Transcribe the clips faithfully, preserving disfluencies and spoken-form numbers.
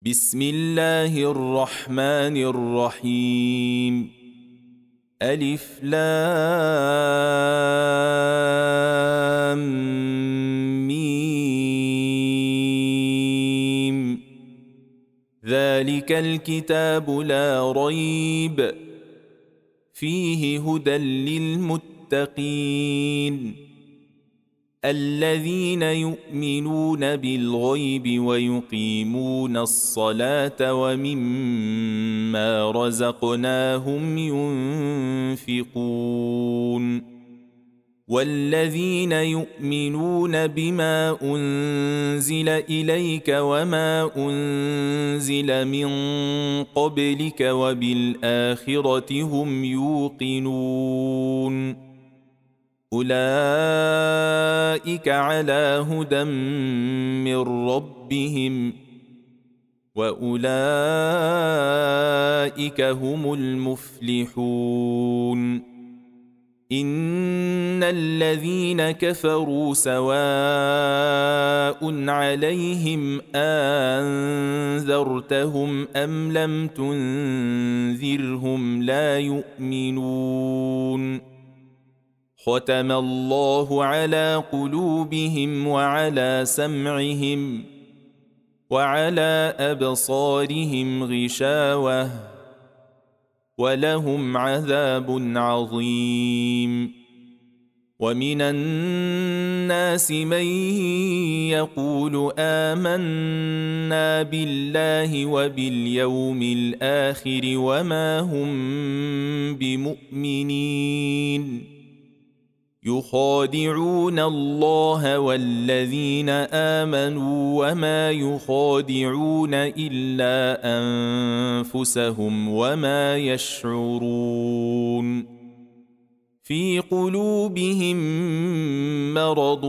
بسم الله الرحمن الرحيم. ألف لام ميم. ذلك الكتاب لا ريب فيه هدى للمتقين الذين يؤمنون بالغيب ويقيمون الصلاة ومما رزقناهم ينفقون والذين يؤمنون بما أنزل إليك وما أنزل من قبلك وبالآخرة هم يوقنون أولئك على هدى من ربهم وأولئك هم المفلحون. إن الذين كفروا سواء عليهم أنذرتهم أم لم تنذرهم لا يؤمنون. ختم الله على قلوبهم وعلى سمعهم وعلى أبصارهم غشاوة ولهم عذاب عظيم. ومن الناس من يقول آمنا بالله وباليوم الآخر وما هم بمؤمنين يخادعون الله والذين آمنوا وما يخادعون إلا أنفسهم وما يشعرون. في قلوبهم مرض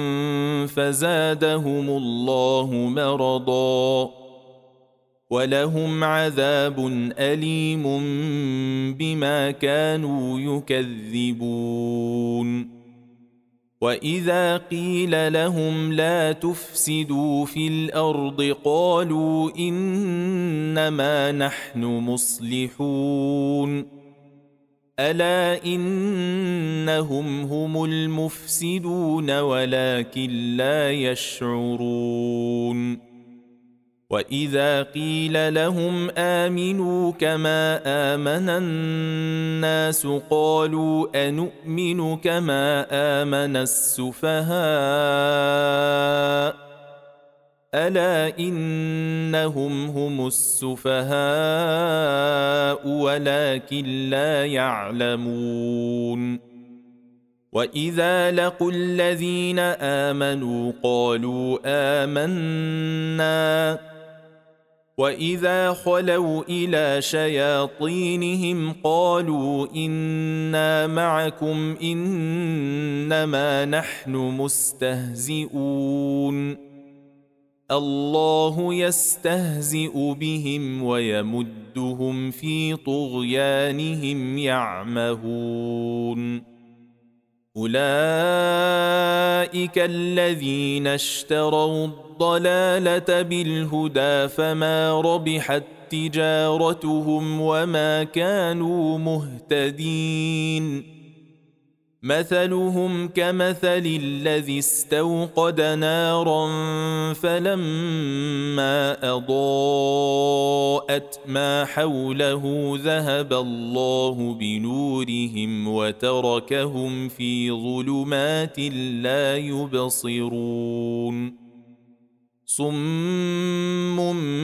فزادهم الله مرضا ولهم عذاب أليم بما كانوا يكذبون. وإذا قيل لهم لا تفسدوا في الأرض قالوا إنما نحن مصلحون ألا إنهم هم المفسدون ولكن لا يشعرون. وإذا قيل لهم آمنوا كما آمن الناس قالوا أنؤمن كما آمن السفهاء ألا إنهم هم السفهاء ولكن لا يعلمون. وإذا لقوا الذين آمنوا قالوا آمنا وإذا خلوا إلى شياطينهم قالوا إنا معكم إنما نحن مستهزئون الله يستهزئ بهم ويمدهم في طغيانهم يعمهون. أولئك الذين اشتروا الضلالة بالهدى فما ربحت تجارتهم وما كانوا مهتدين. مثلهم كمثل الذي استوقد نارا فلما أضاءت ما حوله ذهب الله بنورهم وتركهم في ظلمات لا يبصرون. صم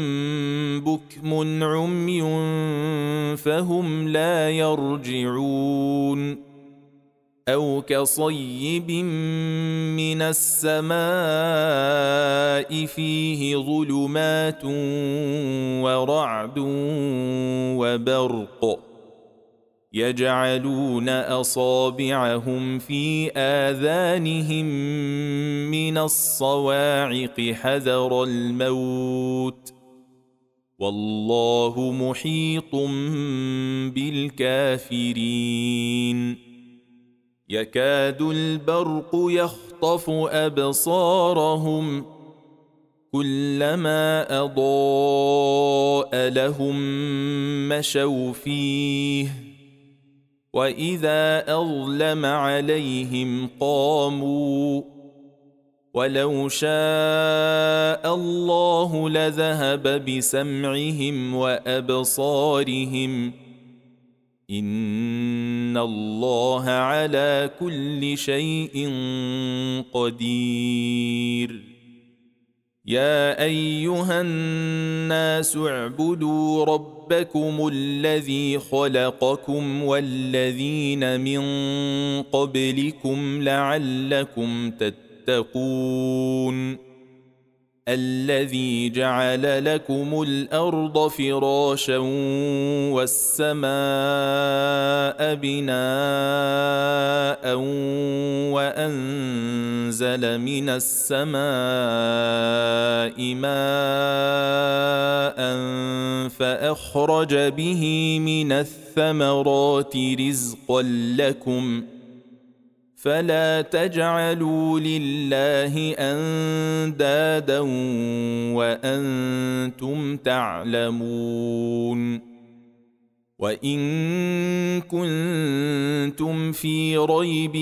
بكم عمي فهم لا يرجعون. أو كصيب من السماء فيه ظلمات ورعد وبرق يجعلون أصابعهم في آذانهم من الصواعق حذر الموت والله محيط بالكافرين. يكاد البرق يخطف أبصارهم كلما أضاء لهم مشوا فيه وإذا أظلم عليهم قاموا ولو شاء الله لذهب بسمعهم وأبصارهم إن الله على كل شيء قدير يا أيها الناس اعبدوا ربكم الذي خلقكم والذين من قبلكم لعلكم تتقون الذي جعل لكم الأرض فراشا والسماء بناء وأنزل من السماء ماء فأخرج به من الثمرات رزقا لكم فلا تجعلوا لله أندادا وأنتم تعلمون وإن كنتم في ريب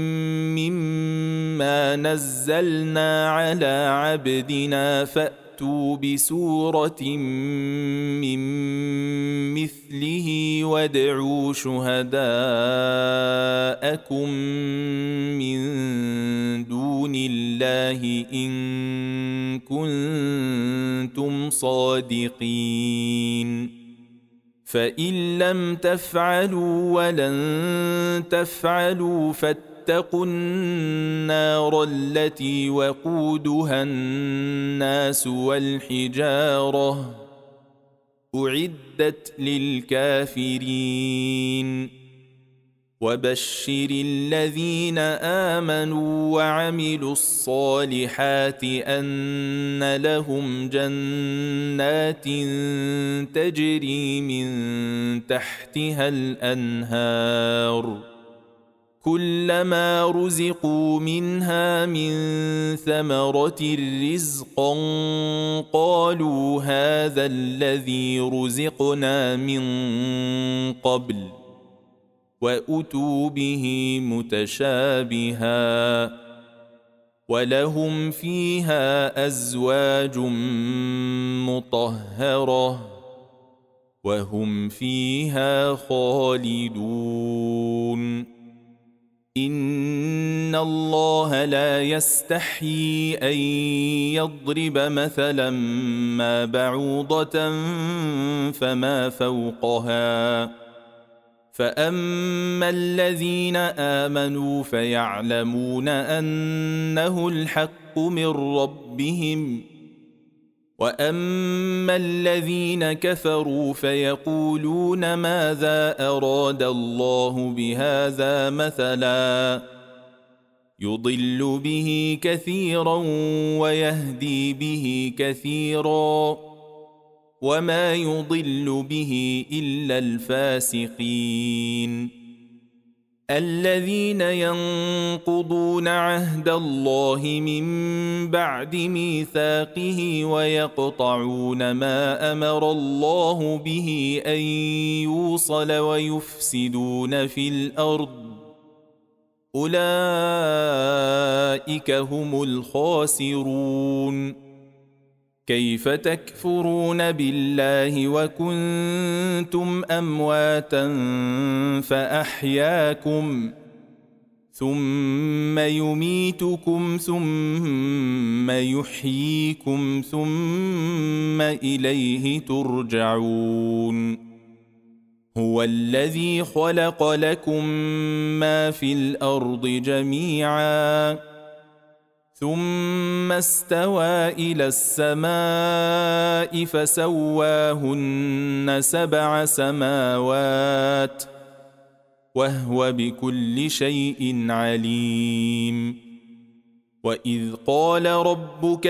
مما نزلنا على عبدنا فأتوا بسورة من مثله وادعوا شهداءكم من دون الله إن كنتم صادقين فإن لم تفعلوا ولن تفعلوا فاتقوا النار التي وقودها الناس والحجارة أعدت للكافرين وبشر الذين آمنوا وعملوا الصالحات أن لهم جنات تجري من تحتها الأنهار كلما رزقوا منها من ثمرة رزقا قالوا هذا الذي رزقنا من قبل وأتوا به متشابها ولهم فيها أزواج مطهرة وهم فيها خالدون إن الله لا يستحيي أن يضرب مثلا ما بعوضة فما فوقها فأما الذين آمنوا فيعلمون أنه الحق من ربهم وأما الذين كفروا فيقولون ماذا أراد الله بهذا مثلا يضل به كثيرا ويهدي به كثيرا وما يضل به إلا الفاسقين الذين ينقضون عهد الله من بعد ميثاقه ويقطعون ما أمر الله به أن يوصل ويفسدون في الأرض أولئك هم الخاسرون كيف تكفرون بالله وكنتم أمواتا فأحياكم ثم يميتكم ثم يحييكم ثم إليه ترجعون هو الذي خلق لكم ما في الأرض جميعا ثم استوى إلى السماء فسواهن سبع سماوات وهو بكل شيء عليم وإذ قال ربك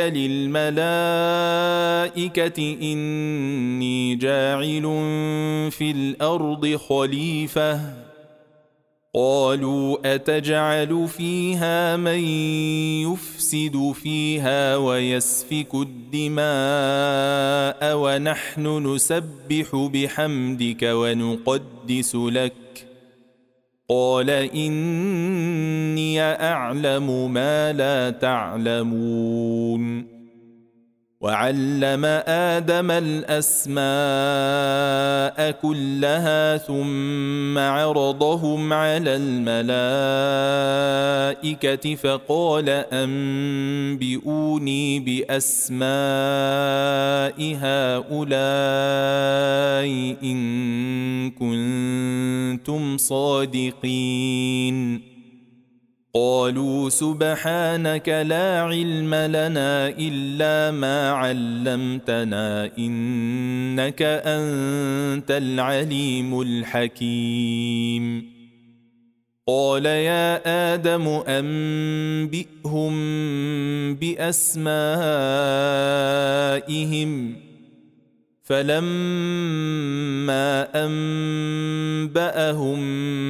للملائكة إني جاعل في الأرض خليفة قالوا أتجعل فيها من يفسد فيها ويسفك الدماء ونحن نسبح بحمدك ونقدس لك قال إني أعلم ما لا تعلمون وعلم آدم الأسماء كلها ثم عرضهم على الملائكة فقال أنبئوني بأسماء هؤلاء إن كنتم صادقين قالوا سبحانك لا علم لنا إلا ما علمتنا إنك أنت العليم الحكيم قال يا آدم أنبئهم بأسمائهم فلما أنبأهم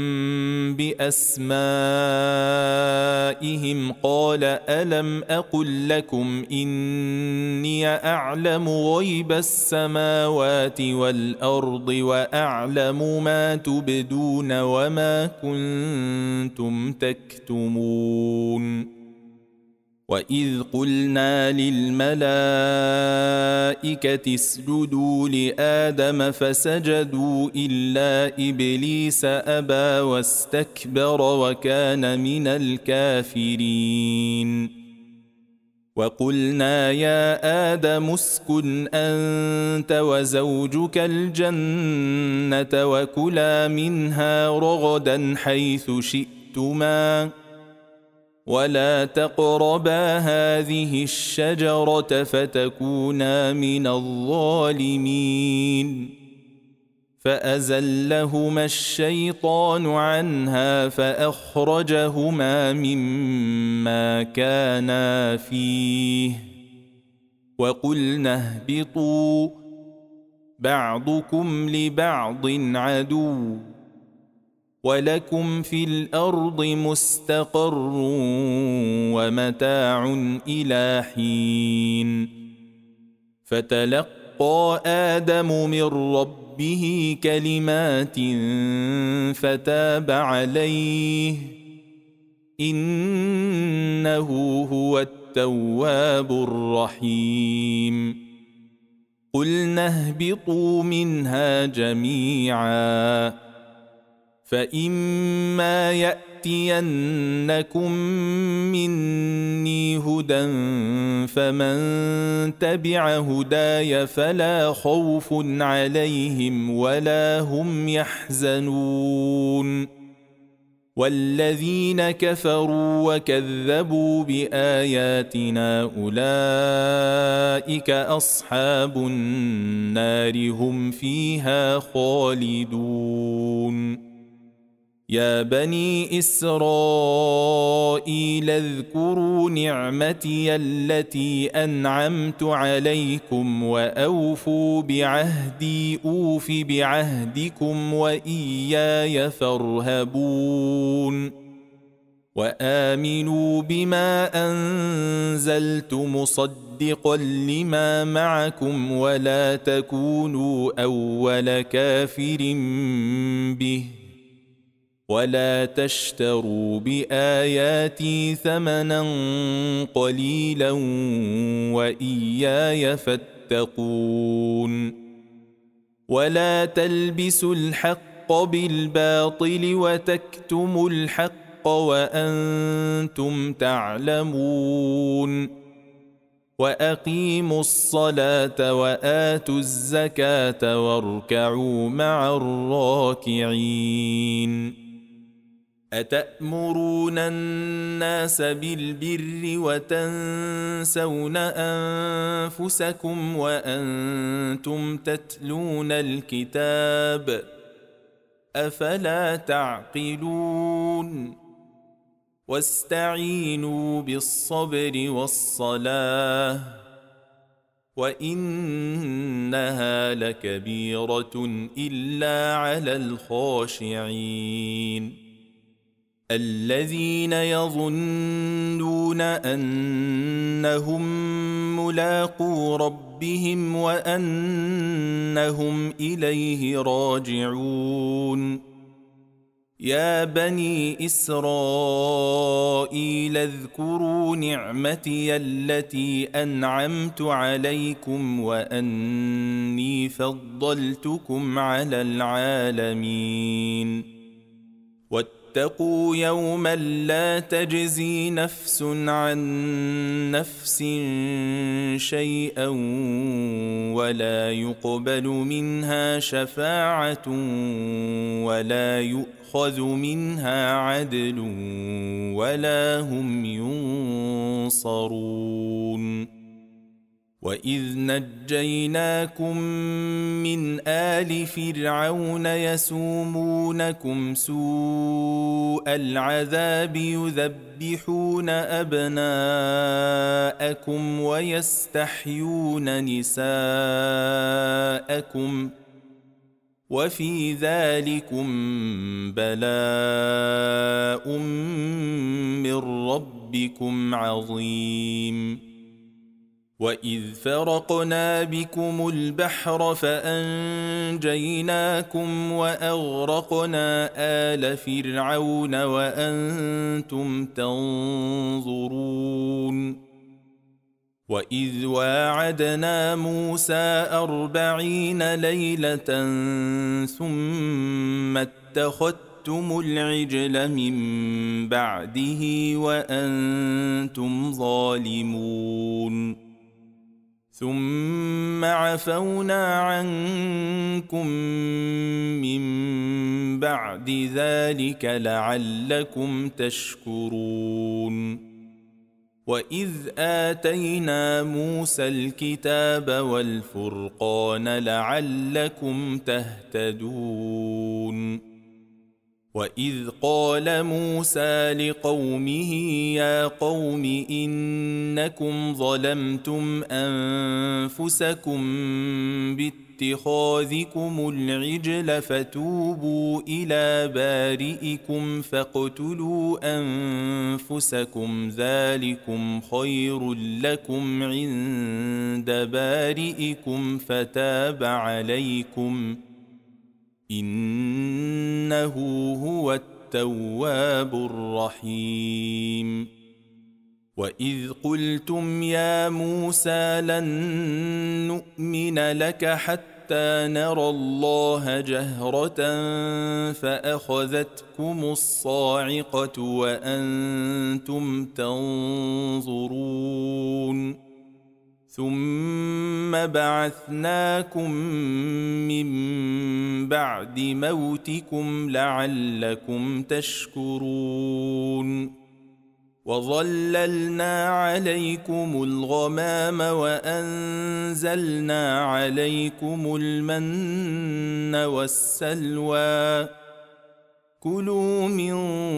بأسمائهم قال ألم أقل لكم إني أعلم غيب السماوات والأرض وأعلم ما تبدون وما كنتم تكتمون وإذ قلنا للملائكة اسجدوا لآدم فسجدوا إلا إبليس أبى واستكبر وكان من الكافرين وقلنا يا آدم اسكن أنت وزوجك الجنة وكلا منها رغدا حيث شئتما ولا تقربا هذه الشجرة فتكونا من الظالمين فأزلهما الشيطان عنها فأخرجهما مما كانا فيه وقلنا اهبطوا بعضكم لبعض عدو ولكم في الأرض مستقر ومتاع إلى حين فتلقى آدم من ربه كلمات فتاب عليه إنه هو التواب الرحيم قلنا اهبطوا منها جميعا فإما يأتينكم مني هدى فمن تبع هداي فلا خوف عليهم ولا هم يحزنون والذين كفروا وكذبوا بآياتنا أولئك أصحاب النار هم فيها خالدون يا بني إسرائيل اذكروا نعمتي التي أنعمت عليكم وأوفوا بعهدي أوف بعهدكم وإياي فارهبون وآمنوا بما أنزلت مصدقا لما معكم ولا تكونوا أول كافر به ولا تشتروا بآياتي ثمنا قليلا وإياي فاتقون ولا تلبسوا الحق بالباطل وتكتموا الحق وأنتم تعلمون وأقيموا الصلاة وآتوا الزكاة واركعوا مع الراكعين أتأمرون الناس بالبر وتنسون أنفسكم وأنتم تتلون الكتاب أفلا تعقلون واستعينوا بالصبر والصلاة وإنها لكبيرة إلا على الخاشعين الذين يظنون أنهم ملاقو ربهم وأنهم إليه راجعون. يا بني إسرائيل اذكروا نعمتي التي أنعمت عليكم وأني فضلتكم على العالمين. واتقوا يوما لا تجزي نفس عن نفس شيئا ولا يقبل منها شفاعة ولا يؤخذ منها عدل ولا هم ينصرون. وإذ نجيناكم من آل فرعون يسومونكم سوء العذاب يذبحون أبناءكم ويستحيون نساءكم وفي ذلكم بلاء من ربكم عظيم. وإذ فرقنا بكم البحر فأنجيناكم وأغرقنا آل فرعون وأنتم تنظرون. وإذ واعدنا موسى أربعين ليلة ثم اتخذتم العجل من بعده وأنتم ظالمون. ثم عفونا عنكم من بعد ذلك لعلكم تشكرون. وإذ آتينا موسى الكتاب والفرقان لعلكم تهتدون. وإذ قال موسى لقومه يا قوم إنكم ظلمتم أنفسكم باتخاذكم العجل فتوبوا إلى بارئكم فاقتلوا أنفسكم ذلكم خير لكم عند بارئكم فتاب عليكم إنه هو التواب الرحيم. وإذ قلتم يا موسى لن نؤمن لك حتى نرى الله جهرة فأخذتكم الصاعقة وأنتم تنظرون. ثم بعثناكم من بعد موتكم لعلكم تشكرون. وظللنا عليكم الغمام وأنزلنا عليكم المن والسلوى كلوا من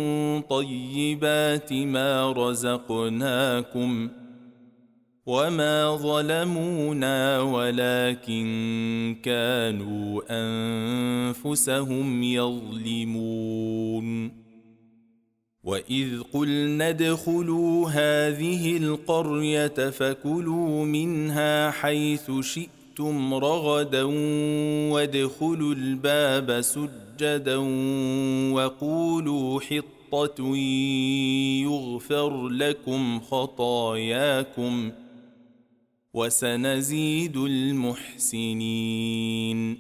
طيبات ما رزقناكم وما ظلمونا ولكن كانوا أنفسهم يظلمون. وإذ قلنا ادخلوا هذه القرية فكلوا منها حيث شئتم رغدا وادخلوا الباب سجدا وقولوا حطة يغفر لكم خطاياكم وسنزيد المحسنين.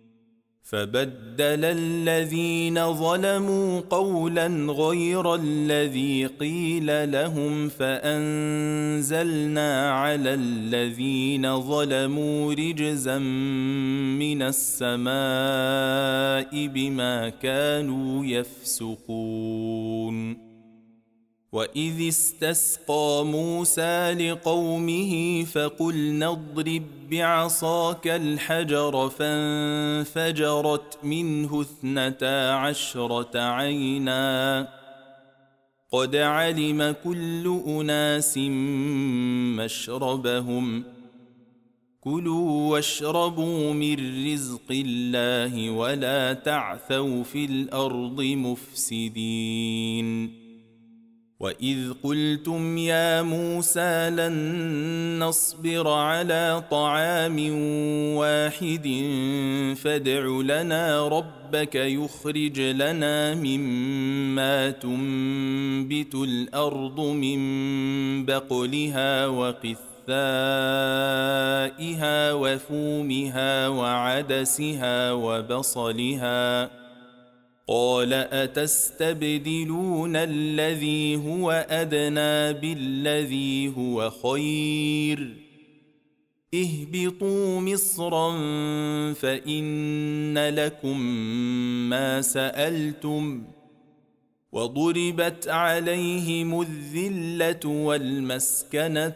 فبدل الذين ظلموا قولا غير الذي قيل لهم فأنزلنا على الذين ظلموا رجزا من السماء بما كانوا يفسقون. وإذ استسقى موسى لقومه فقلنا اضرب بعصاك الحجر فانفجرت منه اثنتا عشرة عينا قد علم كل أناس مشربهم كلوا واشربوا من رزق الله ولا تعثوا في الأرض مفسدين وإذ قلتم يا موسى لن نصبر على طعام واحد فادع لنا ربك يخرج لنا مما تنبت الأرض من بقلها وقثائها وفومها وعدسها وبصلها قال أتستبدلون الذي هو أدنى بالذي هو خير اهبطوا مصرا فإن لكم ما سألتم وضربت عليهم الذلة والمسكنة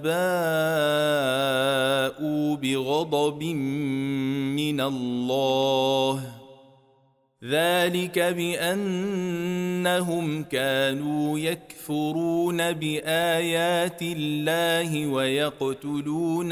وباءوا بغضب من الله ذلك بأنهم كانوا يكفرون بآيات الله ويقتلون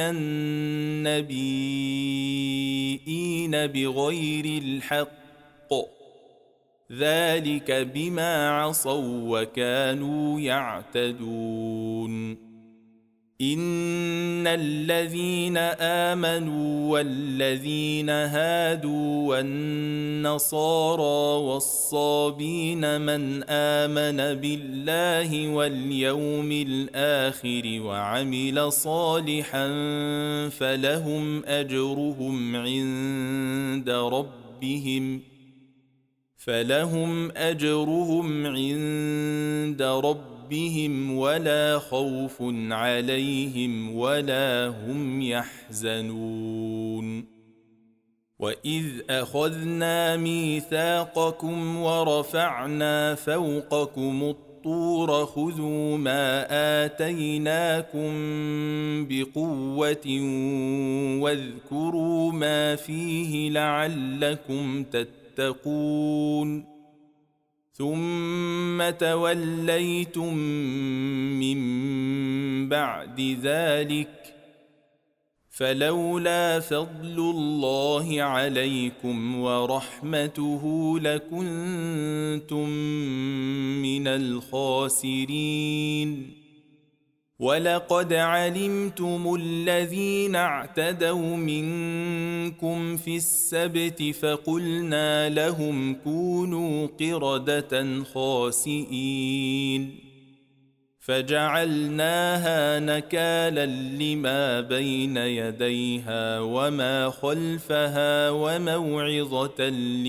النبيين بغير الحق ذلك بما عصوا وكانوا يعتدون إن الذين آمنوا والذين هادوا والنصارى والصابين من آمن بالله واليوم الآخر وعمل صالحا فلهم أجرهم عند ربهم فلهم أجرهم عند ربهم بهم ولا خوف عليهم ولا هم يحزنون وإذ أخذنا ميثاقكم ورفعنا فوقكم الطور خذوا ما آتيناكم بقوة واذكروا ما فيه لعلكم تتقون ثم توليتم من بعد ذلك فلولا فضل الله عليكم ورحمته لكنتم من الخاسرين ولقد علمتم الذين اعتدوا منكم في السبت فقلنا لهم كونوا قردة خاسئين فجعلناها نكالا لما بين يديها وما خلفها وموعظة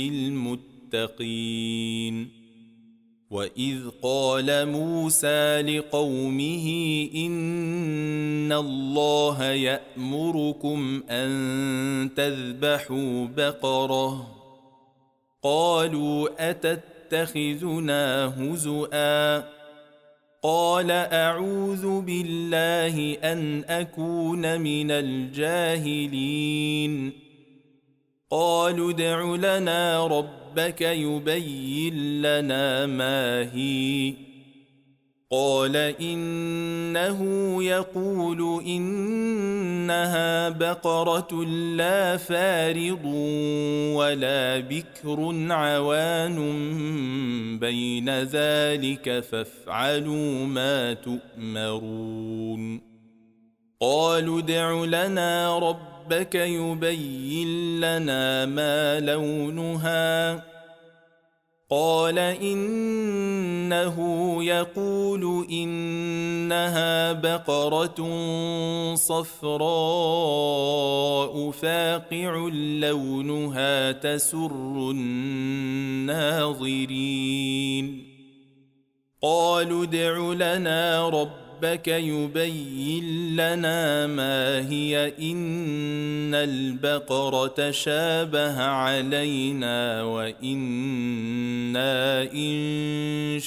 للمتقين وإذ قال موسى لقومه إن الله يأمركم أن تذبحوا بقرة قالوا أتتخذنا هزؤا قال أعوذ بالله أن أكون من الجاهلين قالوا ادع لنا ربك يبين لنا ما هي قال إنه يقول إنها بقرة لا فارض ولا بكر عوان بين ذلك فافعلوا ما تؤمرون قالوا ادع لنا ربك يبين لنا ما لونها قال إنه يقول إنها بقرة صفراء فاقع لونها تسر الناظرين قالوا ادع لنا ربك ربك يبين لنا ما هي إن البقرة شابه علينا وإنا إن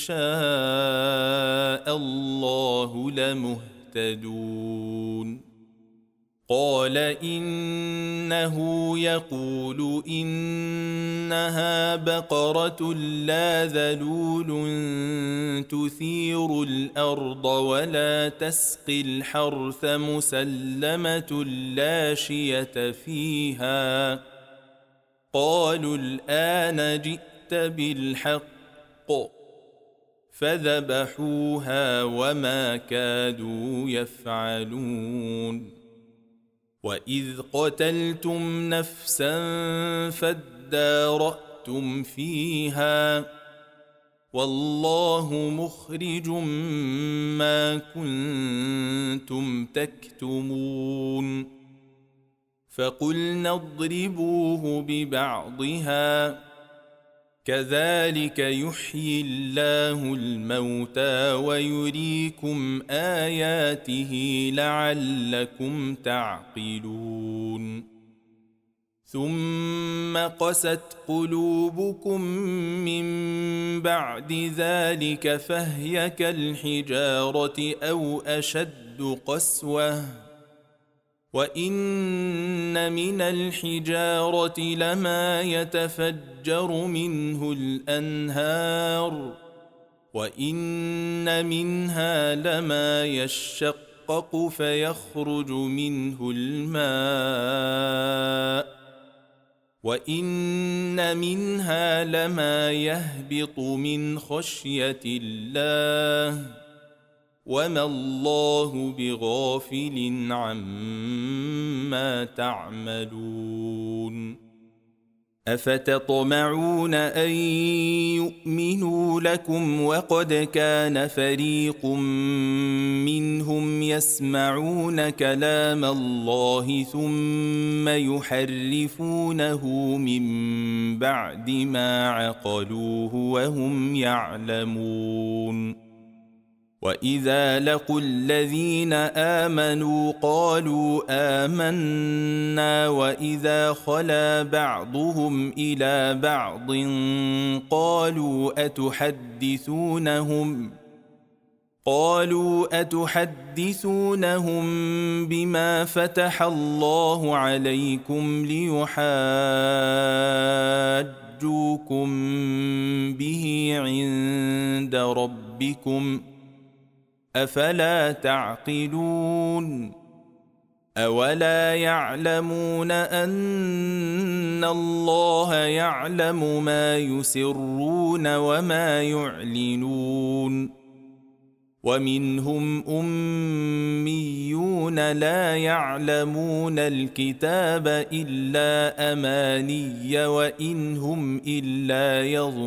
شاء الله لمهتدون قال إنه يقول إنها بقرة لا ذلول تثير الأرض ولا تسقي الحرث مسلمة لا شية فيها. قالوا الآن جئت بالحق، فذبحوها وما كادوا يفعلون. وإذ قتلتم نفسا فادارأتم فيها والله مخرج ما كنتم تكتمون. فقلنا اضربوه ببعضها كذلك يحيي الله الموتى ويريكم آياته لعلكم تعقلون. ثم قست قلوبكم من بعد ذلك فهي كالحجارة أو أشد قسوة. وإن من الحجارة لما يتفجر منه الأنهار وإن منها لما يشقق فيخرج منه الماء وإن منها لما يهبط من خشية الله وما الله بغافل عما تعملون. أفتطمعون أن يؤمنوا لكم وقد كان فريق منهم يسمعون كلام الله ثم يحرفونه من بعد ما عقلوه وهم يعلمون. وإذا لقوا الذين آمنوا قالوا آمنا وإذا خلا بعضهم إلى بعض قالوا أتحدثونهم قالوا أتحدثونهم بما فتح الله عليكم ليحاجوكم به عند ربكم أفلا تعقلون. أولا يعلمون أن الله يعلم ما يسرون وما يعلنون. ومنهم أميون لا يعلمون الكتاب إلا أماني وإن هم إلا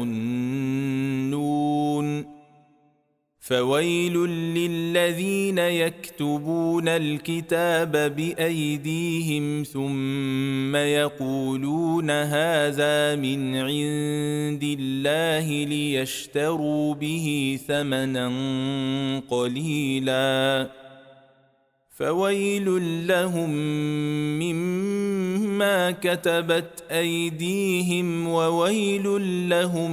يظنون. فويل للذين يكتبون الكتاب بأيديهم ثم يقولون هذا من عند الله ليشتروا به ثمنا قليلا فويل لهم مما كتبت أيديهم وويل لهم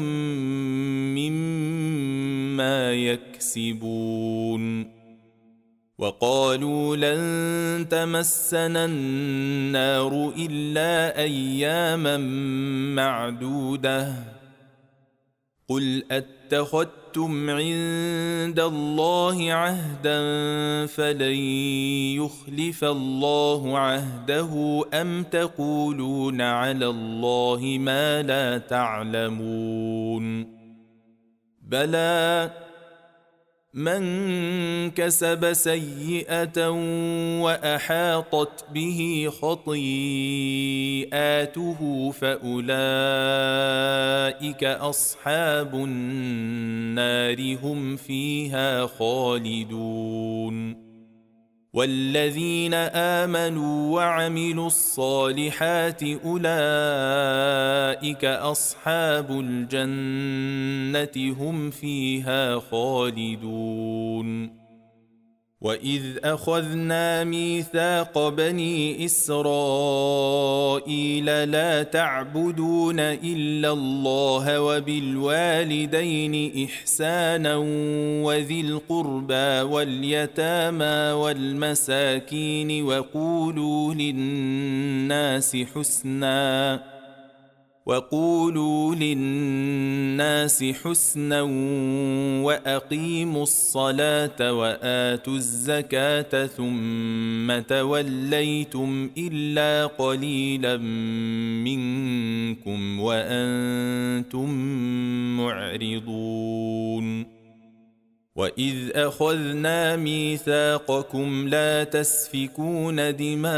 مما يكسبون. وقالوا لن تمسنا النار إلا أياما معدودة قل أتخذتم عند الله عهدا فلن يخلف الله عهده أم تقولون على الله ما لا تعلمون. بلى من كسب سيئة وأحاطت به خطيئاته فأولئك أصحاب النار هم فيها خالدون. والذين آمنوا وعملوا الصالحات أولئك أصحاب الجنة هم فيها خالدون. وإذ أخذنا ميثاق بني إسرائيل لا تعبدون إلا الله وبالوالدين إحسانا وذي القربى واليتامى والمساكين وقولوا للناس حسناً وقولوا للناس حسنا وأقيموا الصلاة وآتوا الزكاة ثم توليتم إلا قليلا منكم وأنتم معرضون وإذ أخذنا ميثاقكم لا تسفكون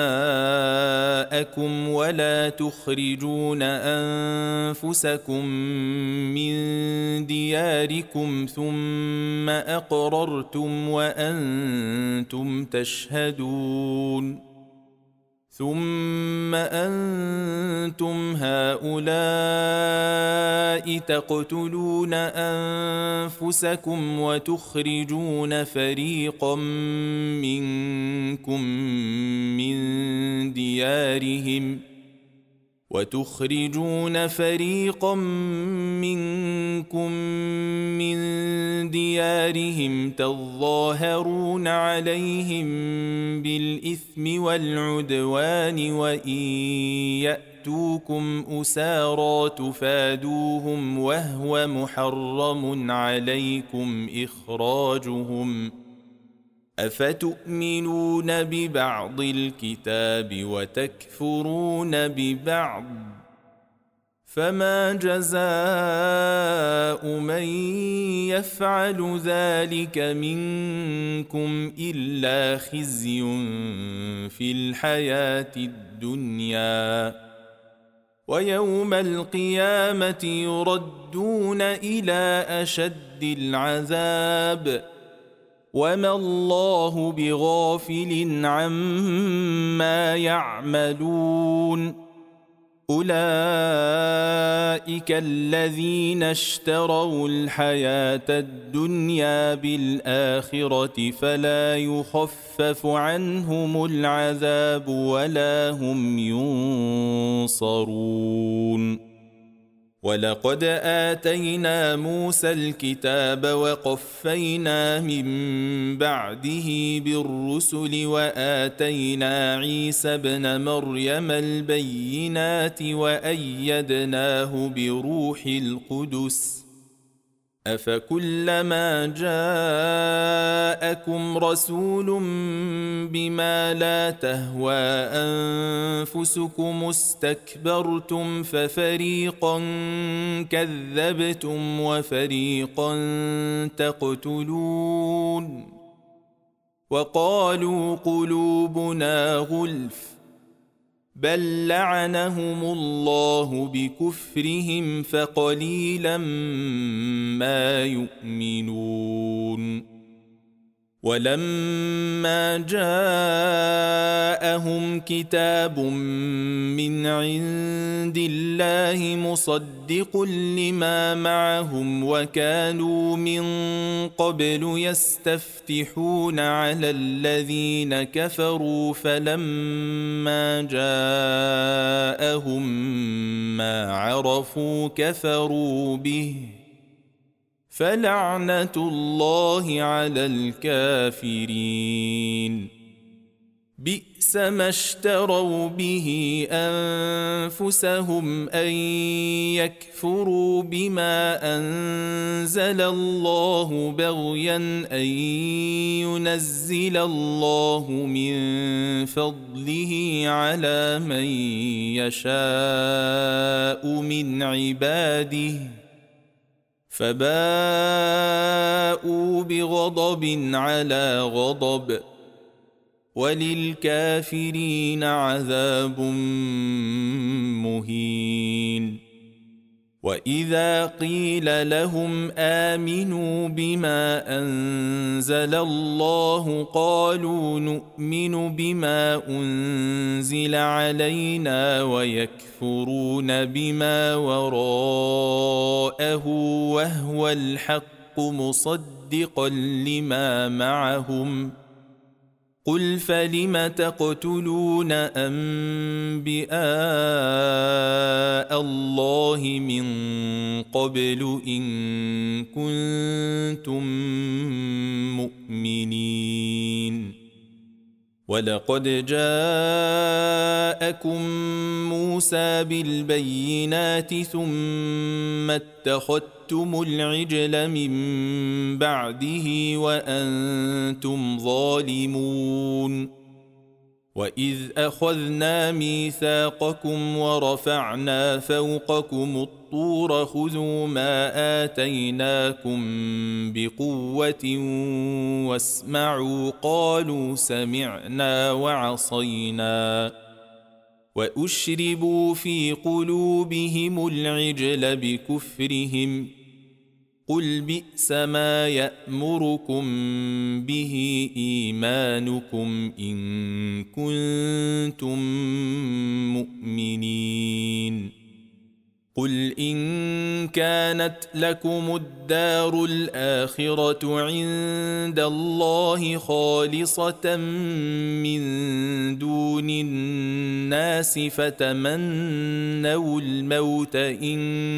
دماءكم ولا تخرجون أنفسكم من دياركم ثم أقررتم وأنتم تشهدون ثم أنتم هؤلاء تقتلون أنفسكم وتخرجون فريقا منكم من ديارهم وتخرجون فريقا منكم من ديارهم تظاهرون عليهم بالإثم والعدوان وإن يأتوكم أسارى تفادوهم وهو محرم عليكم إخراجهم أفتؤمنون ببعض الكتاب وتكفرون ببعض فما جزاء من يفعل ذلك منكم إلا خزي في الحياة الدنيا ويوم القيامة يردون إلى أشد العذاب وما الله بغافل عما يعملون أولئك الذين اشتروا الحياة الدنيا بالآخرة فلا يخفف عنهم العذاب ولا هم ينصرون ولقد آتينا موسى الكتاب وقفينا من بعده بالرسل وآتينا عيسى ابن مريم البينات وأيدناه بروح القدس أفكلما جاءكم رسول بما لا تهوى أنفسكم استكبرتم ففريقا كذبتم وفريقا تقتلون وقالوا قلوبنا غلف بل لعنهم الله بكفرهم فقليلا ما يؤمنون ولما جاءهم كتاب من عند الله مصدق لما معهم وكانوا من قبل يستفتحون على الذين كفروا فلما جاءهم ما عرفوا كفروا به فلعنة الله على الكافرين بئس ما اشتروا به أنفسهم أن يكفروا بما أنزل الله بغيا أن ينزل الله من فضله على من يشاء من عباده فباءوا بغضب على غضب وللكافرين عذاب مهين وإذا قيل لهم آمنوا بما أنزل الله قالوا نؤمن بما أنزل علينا ويكفرون بما وراءه وهو الحق مصدقا لما معهم قل فلم تقتلون أنبياء الله من قبل إن كنتم مؤمنين ولقد جاءكم موسى بالبينات ثم اتخذتم العجل من بعده وأنتم ظالمون وإذ أخذنا ميثاقكم ورفعنا فوقكم الطور خذوا ما آتيناكم بقوة واسمعوا قالوا سمعنا وعصينا وأشربوا في قلوبهم العجل بكفرهم قل بئس ما يأمركم به إيمانكم إن كنتم مؤمنين قل إن كانت لكم الدار الآخرة عند الله خالصة من دون الناس فتمنوا الموت إن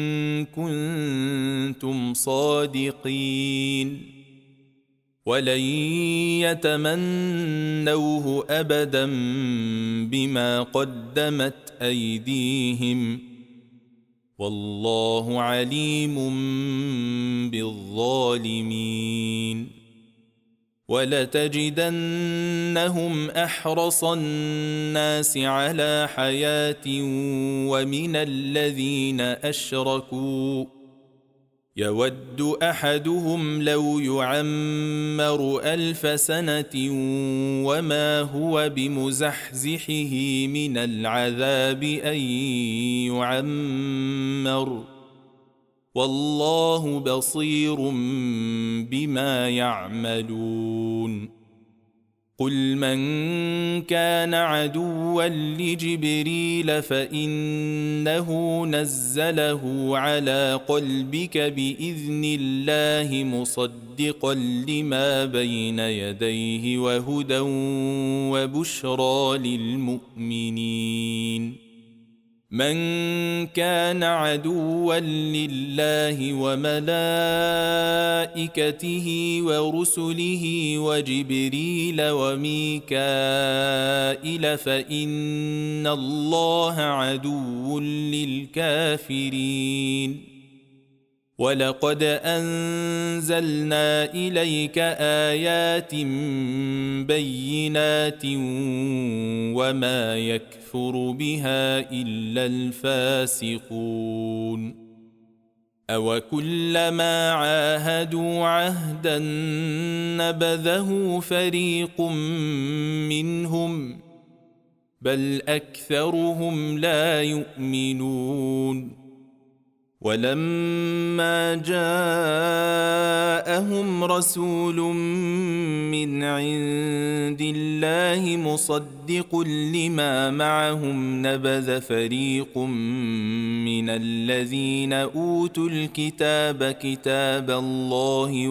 كنتم صادقين ولن يتمنوه أبدا بما قدمت أيديهم والله عليم بالظالمين ولتجدنهم أحرص الناس على حياة ومن الذين أشركوا يود أحدهم لو يعمر ألف سنة وما هو بمزحزحه من العذاب أن يعمر والله بصير بما يعملون قل من كان عدوا لجبريل فإنه نزله على قلبك بإذن الله مصدقا لما بين يديه وهدى وبشرى للمؤمنين من كان عدوا لله وملائكته ورسله وجبريل وميكائيل فإن الله عدو للكافرين ولقد أنزلنا إليك آيات بينات وما يكفر بها إلا الفاسقون أو كلما عاهدوا عهدا نبذه فريق منهم بل أكثرهم لا يؤمنون ولما جاءهم رسول من عند الله مصدق لما معهم نبذ فريق من الذين أوتوا الكتاب كتاب الله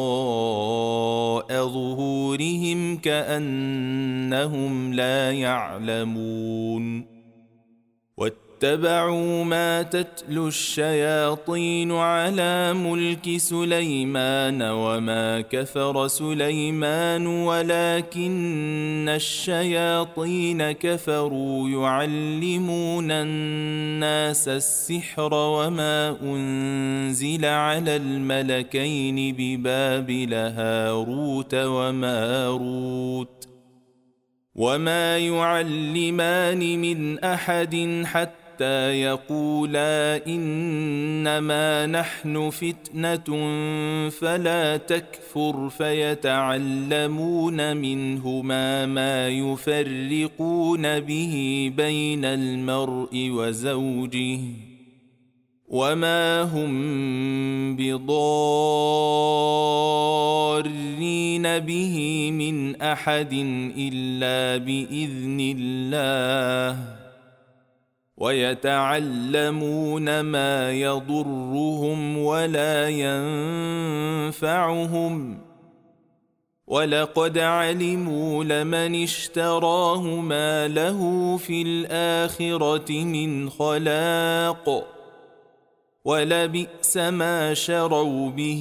وراء ظهورهم كأنهم لا يعلمون اتبعوا ما تتلو الشياطين على ملك سليمان وما كفر سليمان ولكن الشياطين كفروا يعلمون الناس السحر وما أنزل على الملكين ببابل هاروت وماروت وما يعلمان من أحد حتى حتى يقولا إنما نحن فتنة فلا تكفر فيتعلمون منهما ما يفرقون به بين المرء وزوجه وما هم بضارين به من أحد إلا بإذن الله ويتعلمون ما يضرهم ولا ينفعهم ولقد علموا لمن اشتراه ما له في الآخرة من خلاق ولبئس ما شروا به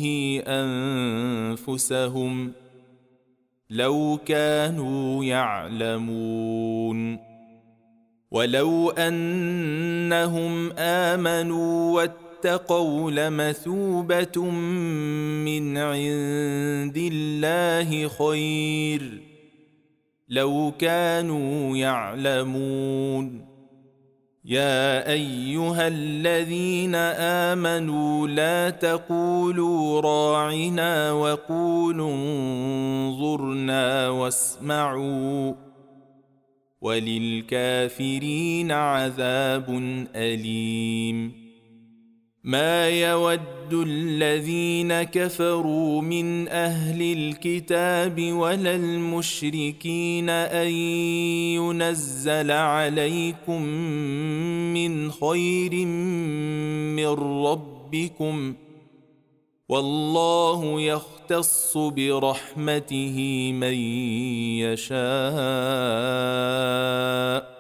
أنفسهم لو كانوا يعلمون ولو أنهم آمنوا واتقوا لمثوبة من عند الله خير لو كانوا يعلمون يا أيها الذين آمنوا لا تقولوا راعنا وقولوا انظرنا واسمعوا وللكافرين عذاب أليم ما يود الذين كفروا من أهل الكتاب ولا المشركين أن ينزل عليكم من خير من ربكم والله يختص برحمته من يشاء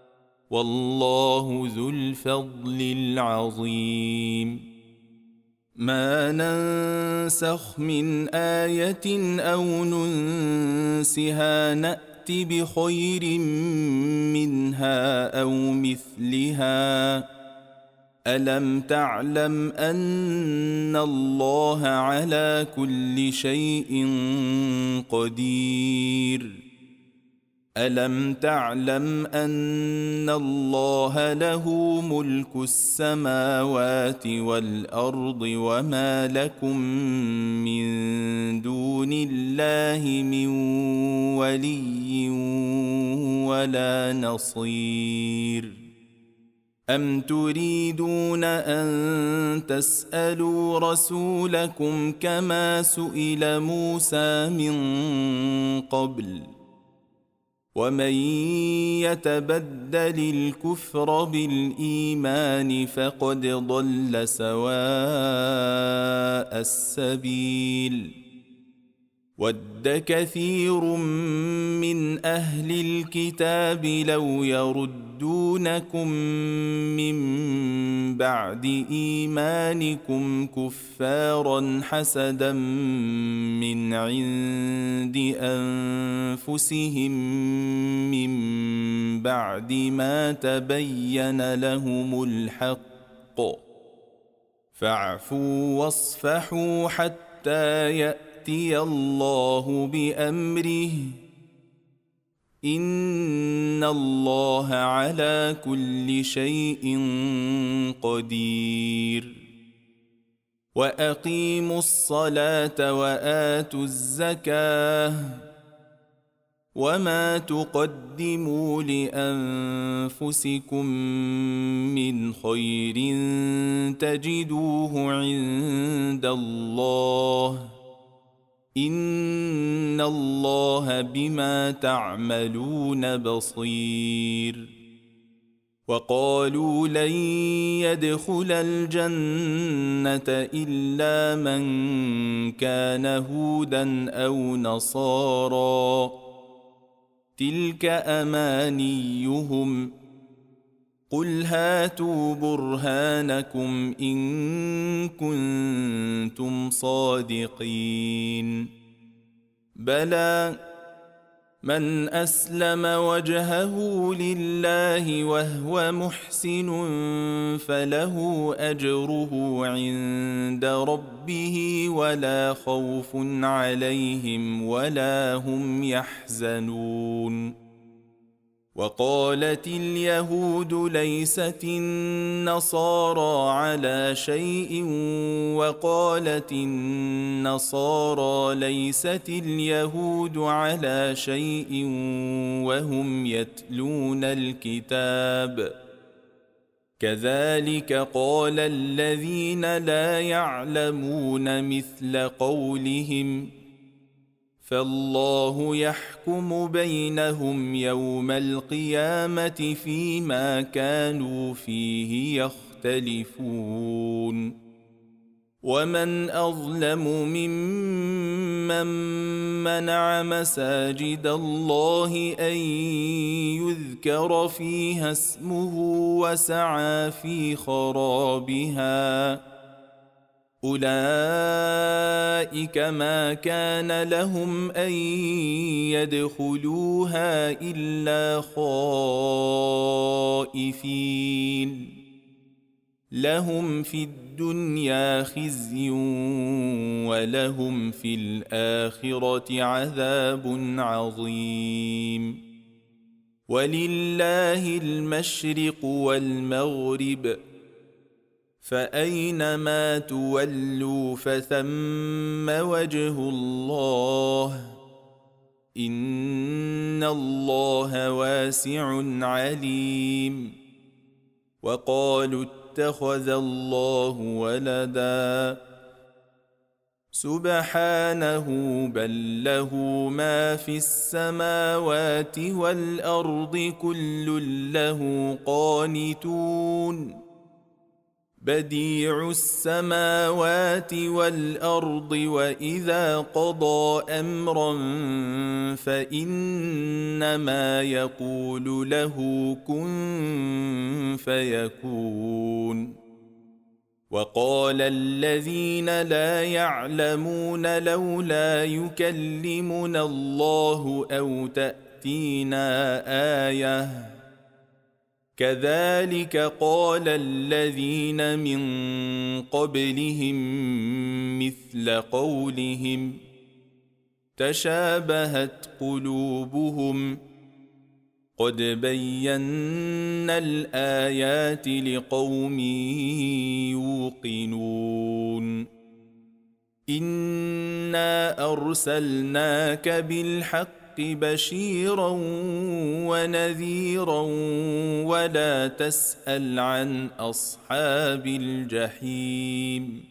والله ذو الفضل العظيم ما ننسخ من آية أو ننسها نأت بخير منها أو مثلها ألم تعلم أن الله على كل شيء قدير ألم تعلم أن الله له ملك السماوات والأرض وما لكم من دون الله من ولي ولا نصير أم تريدون أن تسألوا رسولكم كما سئل موسى من قبل ومن يتبدل الكفر بالإيمان فقد ضل سواء السبيل ود كثير من أهل الكتاب لو يردونكم من بعد إيمانكم كفارا حسدا من عند أنفسهم من بعد ما تبين لهم الحق فاعفوا واصفحوا حتى يأتي يأتي الله بأمره إن الله على كل شيء قدير وأقيموا الصلاة وآتوا الزكاة وما تقدموا لأنفسكم من خير تجدوه عند الله إن الله بما تعملون بصير وقالوا لن يدخل الجنة إلا من كان هودا أو نصارى تلك أمانيهم قل هاتوا برهانكم إن كنتم صادقين بلى من أسلم وجهه لله وهو محسن فله أجره عند ربه ولا خوف عليهم ولا هم يحزنون وقالت اليهود ليست النصارى على شيء وقالت النصارى ليست اليهود على شيء وهم يتلون الكتاب كذلك قال الذين لا يعلمون مثل قولهم فالله يحكم بينهم يوم القيامة فيما كانوا فيه يختلفون ومن أظلم ممن منع مساجد الله أن يذكر فيها اسمه وسعى في خرابها أولئك ما كان لهم أن يدخلوها إلا خائفين لهم في الدنيا خزي ولهم في الآخرة عذاب عظيم ولله المشرق والمغرب فأينما تولوا فثم وجه الله إن الله واسع عليم وقالوا اتخذ الله ولدا سبحانه بل له ما في السماوات والأرض كل له قانتون بديع السماوات والأرض وإذا قضى أمرا فإنما يقول له كن فيكون وقال الذين لا يعلمون لولا يكلمنا الله أو تأتينا آية كذلك قال الذين من قبلهم مثل قولهم تشابهت قلوبهم قد بينا الآيات لقوم يوقنون إنا أرسلناك بالحق بشيرا ونذيرا ولا تسأل عن أصحاب الجحيم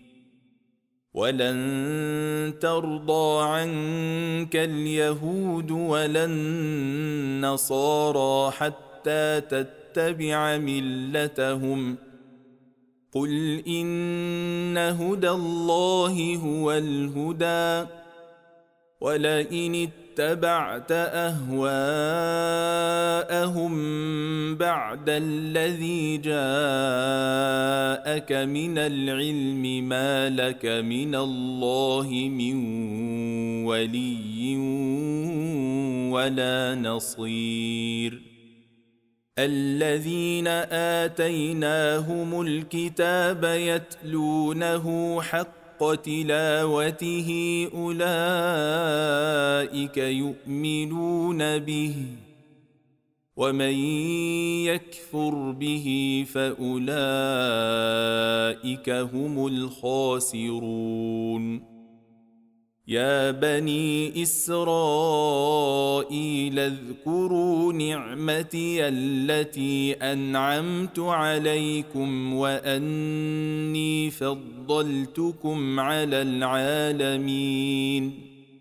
ولن ترضى عنك اليهود ولا النصارى حتى تتبع ملتهم قل إن هدى الله هو الهدى ولئن اتبعت أهواءهم بعد الذي جاءك من العلم ما لك من الله من ولي ولا نصير الذين آتيناهم الكتاب يتلونه حق تلاوته أولئك يؤمنون به ومن يكفر به فأولئك هم الخاسرون يا بني إسرائيل اذكروا نعمتي التي أنعمت عليكم وأني فضلتكم على العالمين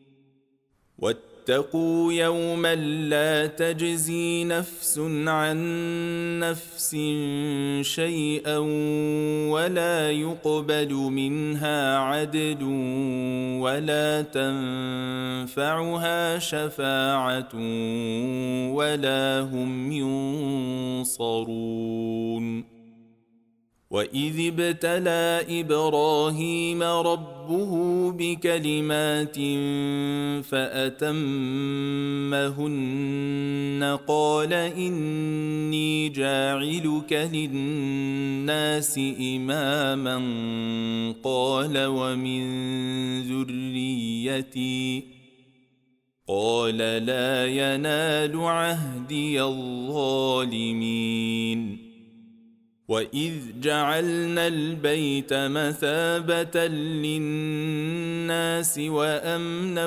واتقوا يوما لا تجزي نفس عن نفس شيئا ولا يقبل منها عدل ولا تنفعها شفاعة ولا هم ينصرون وإذ ابتلى إبراهيم ربه بكلمات فأتمهن قال إني جاعلك للناس إماما قال ومن ذريتي قال لا ينال عهدي الظالمين وإذ جعلنا البيت مثابة للناس وأمنا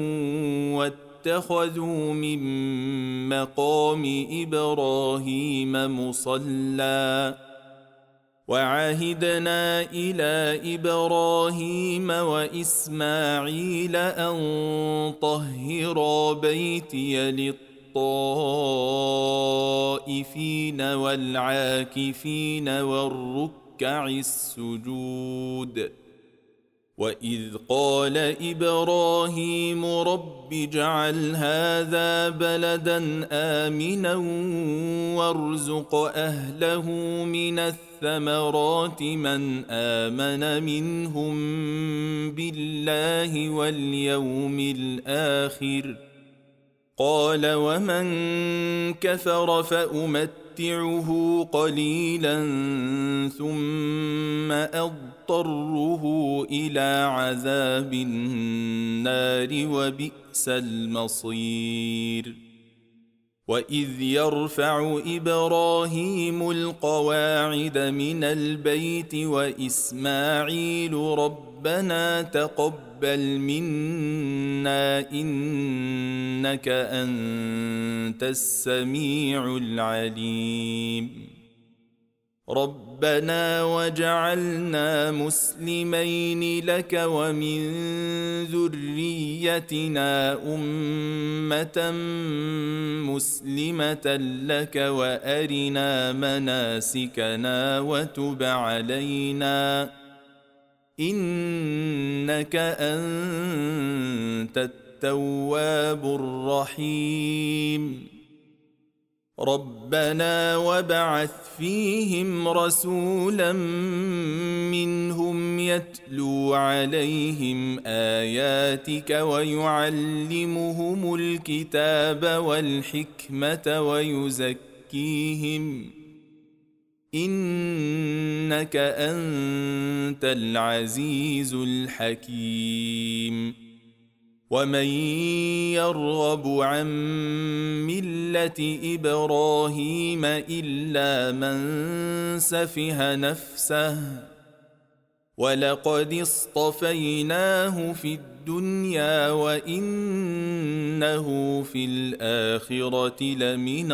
واتخذوا من مقام إبراهيم مصلى وعهدنا إلى إبراهيم وإسماعيل أن طهرا بيتي للطائفين والعاكفين والركع السجود وإذ قال إبراهيم رب اجعل هذا بلدا آمنا وارزق أهله من الثمرات من آمن منهم بالله واليوم الآخر قال ومن كفر فأمتعه قليلا ثم أضطره إلى عذاب النار وبئس المصير وإذ يرفع إبراهيم القواعد من البيت وإسماعيل ربنا تقبل منا إنك أنت السميع العليم ربنا وجعلنا مسلمين لك ومن ذريتنا أمة مسلمة لك وأرنا مناسكنا وتب علينا إنك أنت التواب الرحيم ربنا وابعث فيهم رسولا منهم يتلو عليهم آياتك ويعلمهم الكتاب والحكمة ويزكيهم إنك أنت العزيز الحكيم ومن يرغب عن ملة إبراهيم إلا من سفه نفسه ولقد اصطفيناه في الدنيا وإنه في الآخرة لمن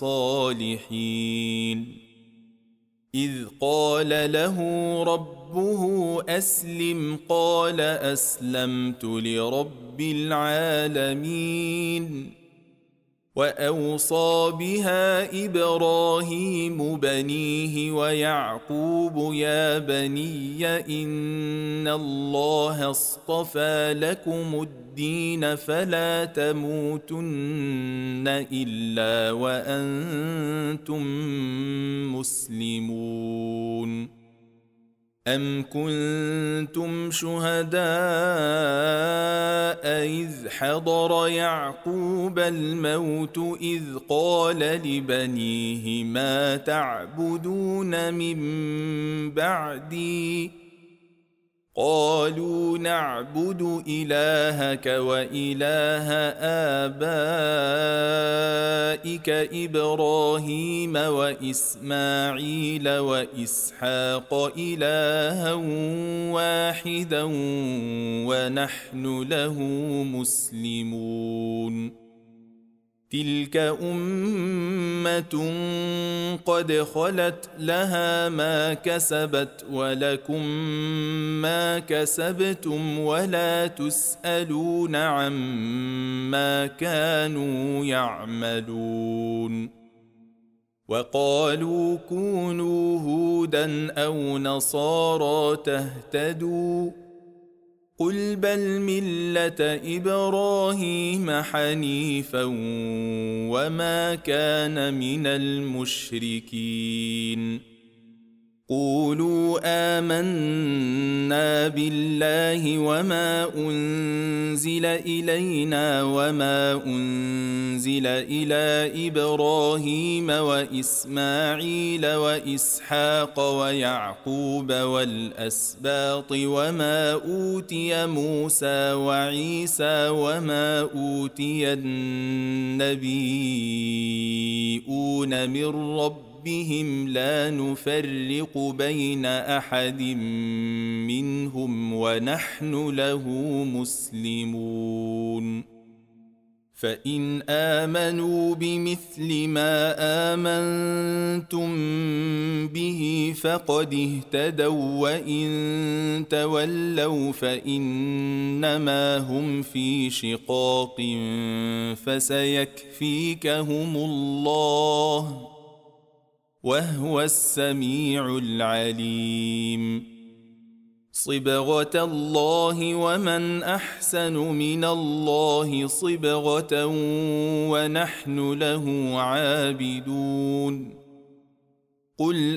الصالحين إذ قال له ربه أسلم قال أسلمت لرب العالمين وأوصى بها إبراهيم بنيه ويعقوب يا بني إن الله اصطفى لكم الدين فلا تموتن إلا وأنتم مسلمون أم كنتم شهداء إذ حضر يعقوب الموت إذ قال لبنيه ما تعبدون من بعدي قالوا نعبد إلهك وإله آبائك إبراهيم وإسماعيل وإسحاق إلها واحدا ونحن له مسلمون تلك أمة قد خلت لها ما كسبت ولكم ما كسبتم ولا تسألون عما كانوا يعملون وقالوا كونوا هودا أو نصارى تهتدوا قل بل ملة إبراهيم حنيفا وما كان من المشركين قولوا آمنا بالله وما أنزل إلينا وما أنزل إلى إبراهيم وإسماعيل وإسحاق ويعقوب والأسباط وما أوتي موسى وعيسى وما أوتي النبيون من ربهم بهم لا نفرق بين أحد منهم ونحن له مسلمون فإن آمنوا بمثل ما آمنتم به فقد اهتدوا وإن تولوا فإنما هم في شقاق فسيكفيكهم الله وهو السميع العليم صبغة الله ومن أحسن من الله صبغة ونحن له عابدون قل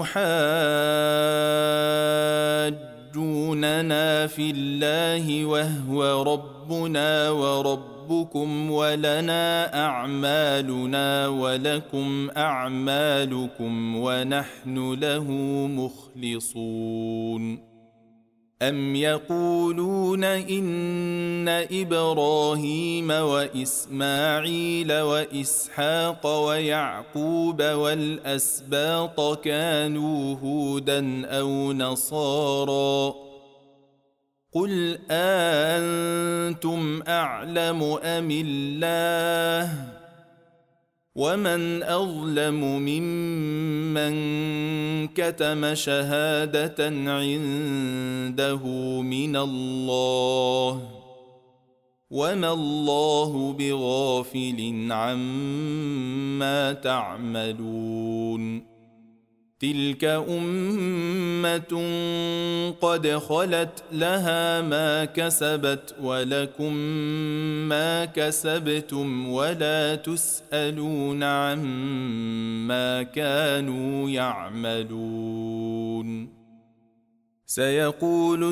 أتحاجوننا في الله وهو ربنا وربكم ولنا أعمالنا ولكم أعمالكم ونحن له مخلصون أم يقولون إن إبراهيم وإسماعيل وإسحاق ويعقوب والأسباط كانوا هودا أو نصارى قل أنتم أعلم أم الله ومن أظلم ممن كتم شهادة عنده من الله وما الله بغافل عما تعملون تلك أمة قد خلت لها ما كسبت ولكم ما كسبتم ولا تسألون عما كانوا يعملون سيقول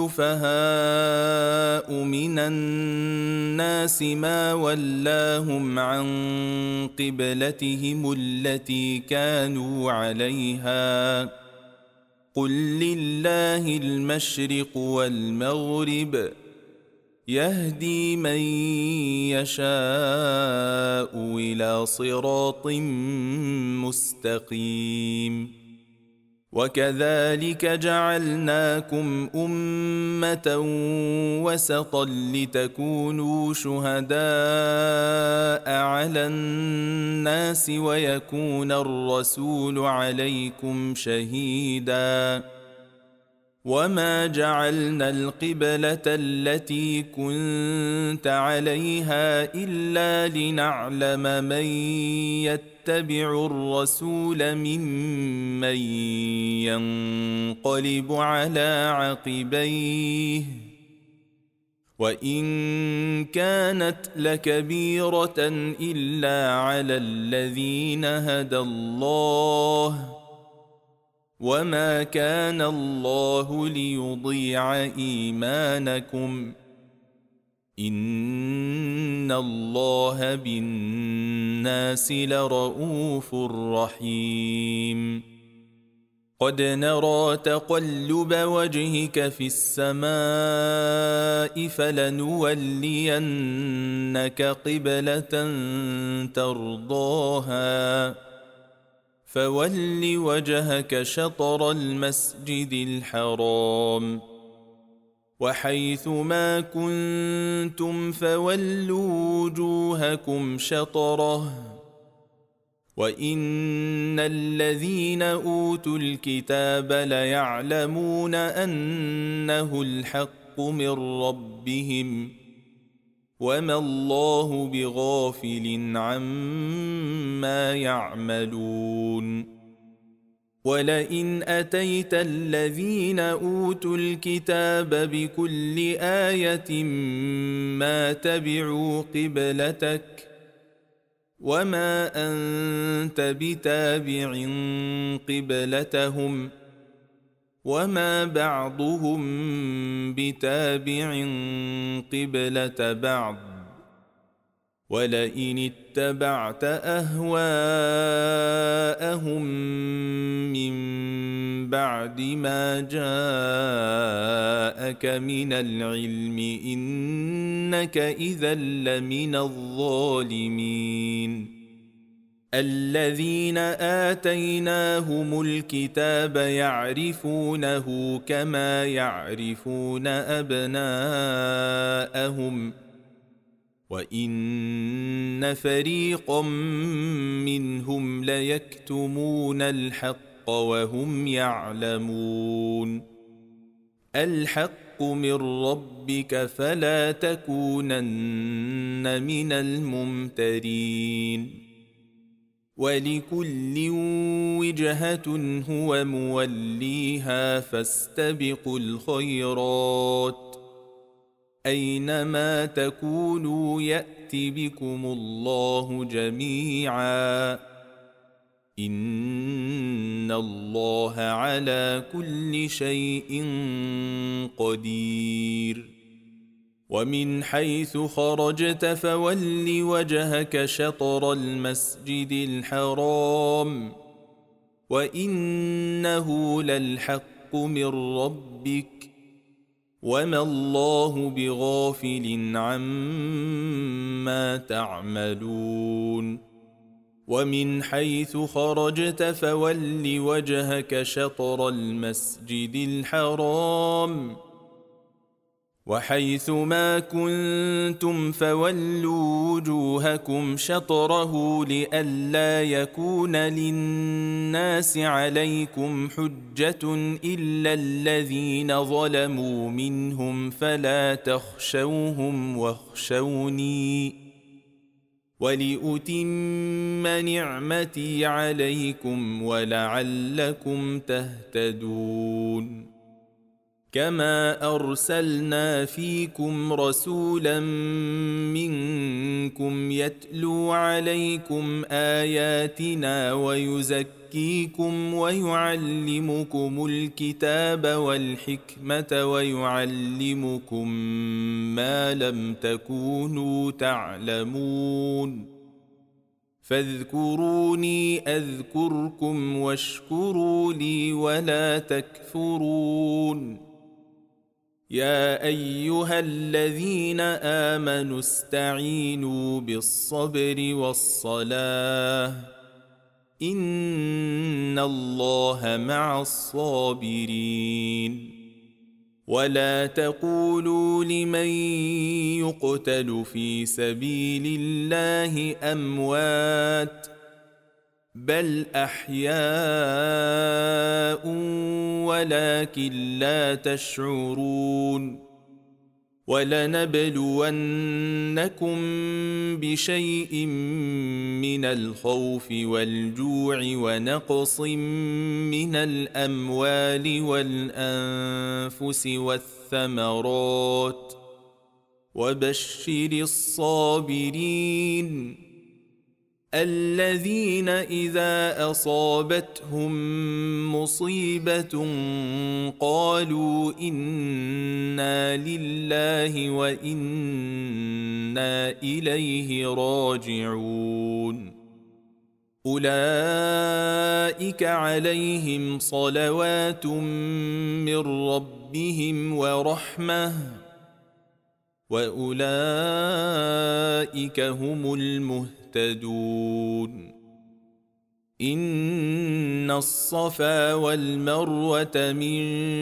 السفهاء من الناس ما ولاهم عن قبلتهم التي كانوا عليها قل لله المشرق والمغرب يهدي من يشاء إلى صراط مستقيم وكذلك جعلناكم أمة وسطا لتكونوا شهداء على الناس ويكون الرسول عليكم شهيدا وما جعلنا القبلة التي كنت عليها إلا لنعلم من يتبع الرسول ممن ينقلب على عقبيه وإن كانت لكبيرة إلا على الذين هدى الله وما كان الله ليضيع إيمانكم إن الله بالناس لرؤوف رحيم قد نرى تقلب وجهك في السماء فلنولينك قبلة ترضاها فول وجهك شطر المسجد الحرام وحيث ما كنتم فولوا وجوهكم شطره وإن الذين أوتوا الكتاب ليعلمون أنه الحق من ربهم وما الله بغافل عما يعملون ولئن أتيت الذين أوتوا الكتاب بكل آية ما تبعوا قبلتك وما أنت بتابع قبلتهم وما بعضهم بتابع قبلة بعض ولئن اتبعت أهواءهم من بعد ما جاءك من العلم إنك إذا لمن الظالمين الذين آتيناهم الكتاب يعرفونه كما يعرفون أبناءهم وإن فريقا منهم ليكتمون الحق وهم يعلمون الحق من ربك فلا تكونن من الممترين ولكل وجهة هو موليها فاستبقوا الخيرات أينما تكونوا يأت بكم الله جميعا إن الله على كل شيء قدير ومن حيث خرجت فول وجهك شطر المسجد الحرام وإنه للحق من ربك وما الله بغافل عما تعملون ومن حيث خرجت فول وجهك شطر المسجد الحرام وحيث ما كنتم فولوا وجوهكم شطره لئلا يكون للناس عليكم حجة إلا الذين ظلموا منهم فلا تخشوهم واخشوني ولأتم نعمتي عليكم ولعلكم تهتدون كما أرسلنا فيكم رسولا منكم يتلو عليكم آياتنا ويزكيكم ويعلمكم الكتاب والحكمة ويعلمكم ما لم تكونوا تعلمون فاذكروني أذكركم واشكروا لي ولا تكفرون يا أيها الذين آمنوا استعينوا بالصبر والصلاة إن الله مع الصابرين ولا تقولوا لمن يقتل في سبيل الله أموات بل أحياء ولكن لا تشعرون ولنبلونكم بشيء من الخوف والجوع ونقص من الأموال والأنفس والثمرات وبشر الصابرين الذين إذا أصابتهم مصيبة قالوا إنا لله وإنا إليه راجعون أولئك عليهم صلوات من ربهم ورحمة وأولئك هم المهتدون تدون إن الصفا والمروة من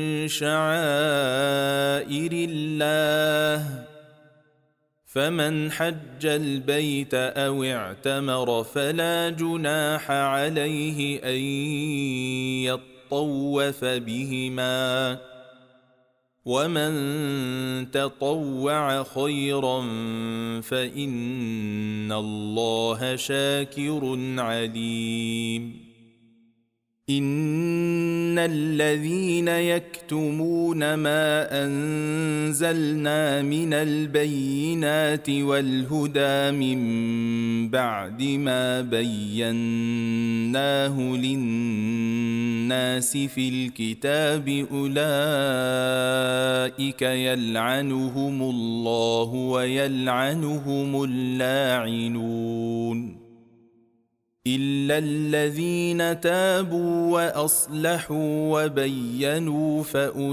شعائر الله فمن حج البيت أو اعتمر فلا جناح عليه أن يطوف بهما ومن تطوع خيرا فإن الله شاكر عليم إن الذين يكتمون ما أنزلنا من البينات والهدى من بعد ما بيناه للناس في الكتاب أولئك يلعنهم الله ويلعنهم اللاعنون إلا الذين تابوا وأصلحوا وبينوا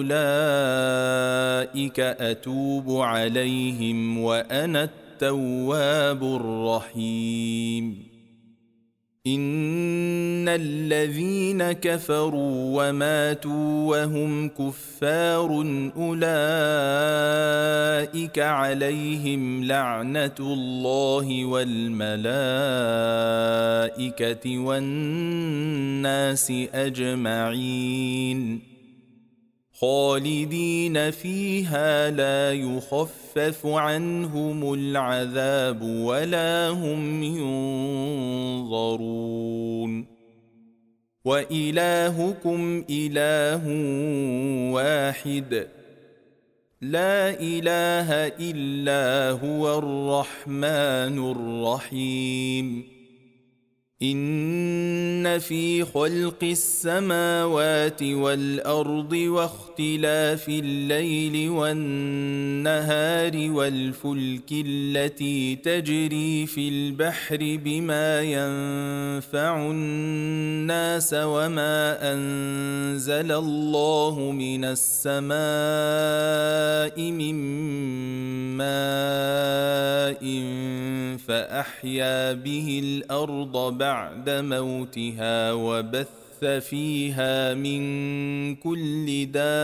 فأولئك أتوب عليهم وأنا التواب الرحيم إن الذين كفروا وماتوا وهم كفار أولئك عليهم لعنة الله والملائكة والناس أجمعين خالدين فيها لا يخفف عنهم العذاب ولا هم ينظرون وإلهكم إله واحد لا إله إلا هو الرحمن الرحيم إن في خلق السماوات والأرض واختلاف الليل والنهار والفلك التي تجري في البحر بما ينفع الناس وما أنزل الله من السماء من ماء فأحيا به الأرض بعد موتها وبث فيها من كل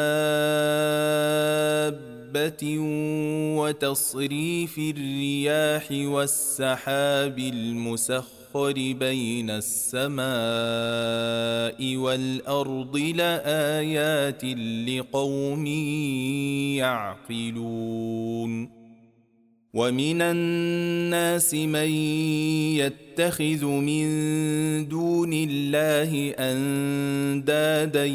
دابة وتصريف الرياح والسحاب المسخر بين السماء والأرض لآيات لقوم يعقلون ومن الناس من يتخذ من دون الله أندادا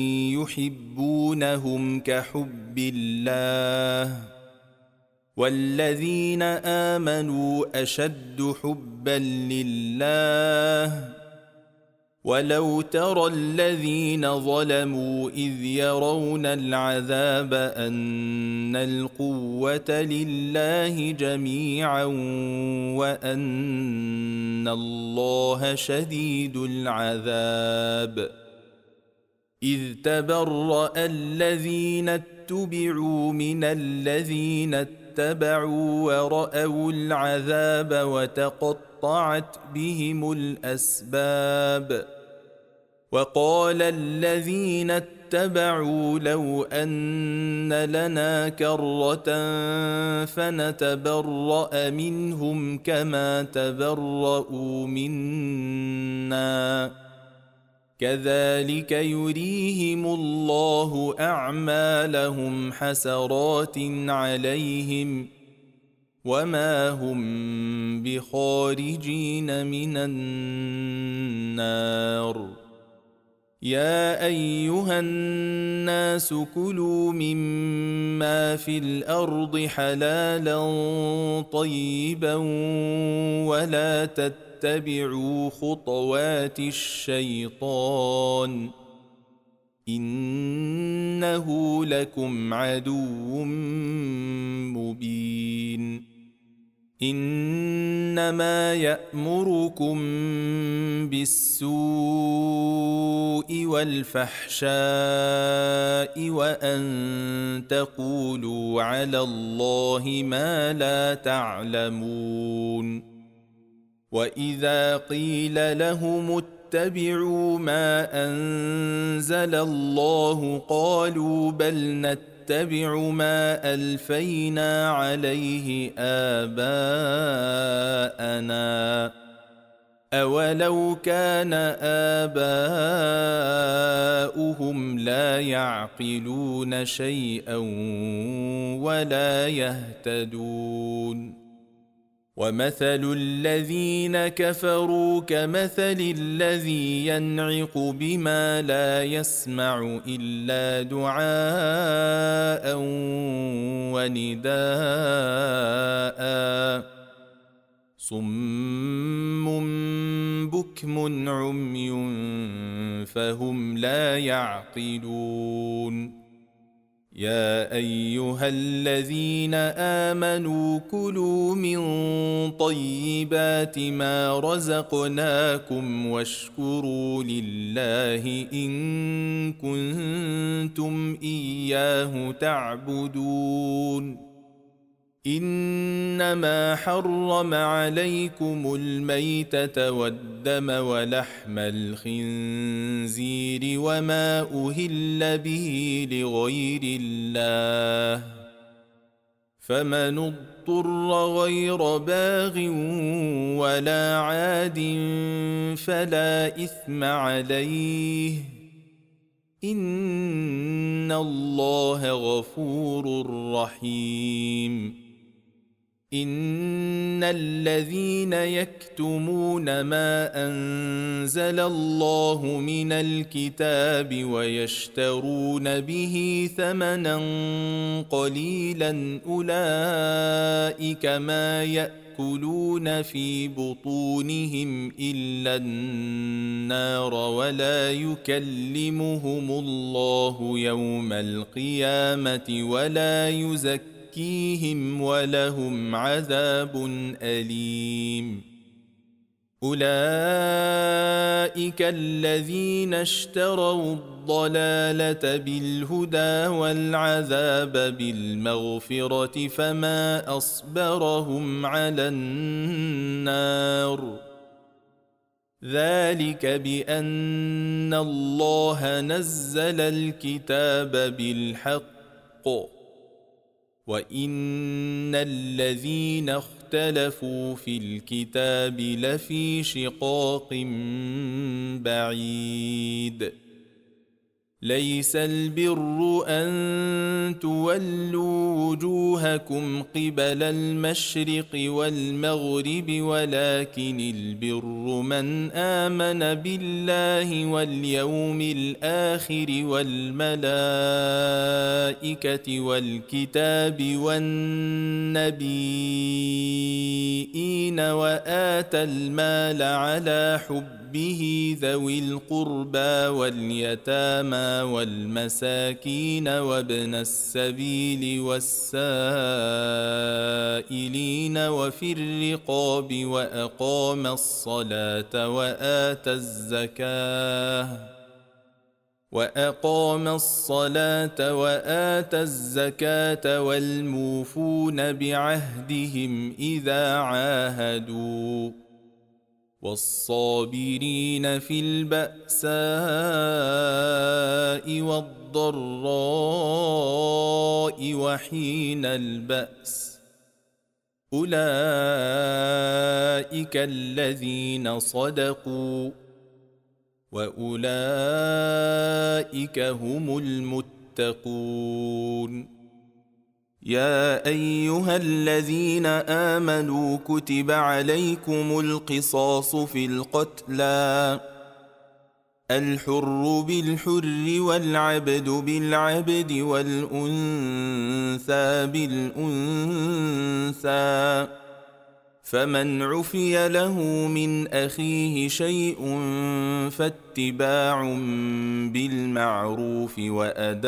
يحبونهم كحب الله والذين آمنوا أشد حبا لله ولو ترى الذين ظلموا إذ يرون العذاب أن القوة لله جميعا وأن الله شديد العذاب إذ تبرأ الذين اتبعوا من الذين اتبعوا ورأوا العذاب وتقطعت بهم الأسباب وقال الذين اتبعوا لو أن لنا كرة فنتبرأ منهم كما تبرؤوا منا كذلك يريهم الله أعمالهم حسرات عليهم وما هم بخارجين من النار يا أيها الناس كلوا مما في الأرض حلالا طيبا ولا تتبعوا خطوات الشيطان إنه لكم عدو مبين إنما يأمركم بالسوء والفحشاء وأن تقولوا على الله ما لا تعلمون وإذا قيل لهم اتبعوا ما أنزل الله قالوا بل نتبع نتبع ما ألفينا عليه آباءنا أولو كان آباؤهم لا يعقلون شيئا ولا يهتدون ومثل الذين كفروا كمثل الذي ينعق بما لا يسمع إلا دعاء ونداء صم بكم عمي فهم لا يعقلون يا أيها الذين آمنوا كلوا من طيبات ما رزقناكم واشكروا لله إن كنتم إياه تعبدون إنما حرم عليكم الميتة والدم ولحم الخنزير وما أهل به لغير الله فمن اضطر غير باغ ولا عاد فلا إثم عليه إن الله غفور رحيم إن الذين يكتمون ما أنزل الله من الكتاب ويشترون به ثمنا قليلا أولئك ما يأكلون في بطونهم إلا النار ولا يكلمهم الله يوم القيامة ولا يزكيهم يزكيهم ولهم عذاب أليم أولئك الذين اشتروا الضلالة بالهدى والعذاب بالمغفرة فما أصبرهم على النار ذلك بأن الله نزل الكتاب بالحق وإن الذين اختلفوا في الكتاب لفي شقاق بعيد ليس البر أن تولوا وجوهكم قبل المشرق والمغرب ولكن البر من آمن بالله واليوم الآخر والملائكة والكتاب والنبيين وآتى المال على حبه به ذوي القربى واليتامى والمساكين وابن السبيل والسائلين وفي الرقاب وأقام الصلاة وآتى الزكاة وأقام الصلاة وآتى الزكاة والموفون بعهدهم إذا عاهدوا والصابرين في البأساء والضراء وحين البأس أولئك الذين صدقوا وأولئك هم المتقون يا أيها الذين آمنوا كتب عليكم القصاص في القتلى الحر بالحر والعبد بالعبد والأنثى بالأنثى فمن عفي له من أخيه شيء فاتباع بالمعروف وأداء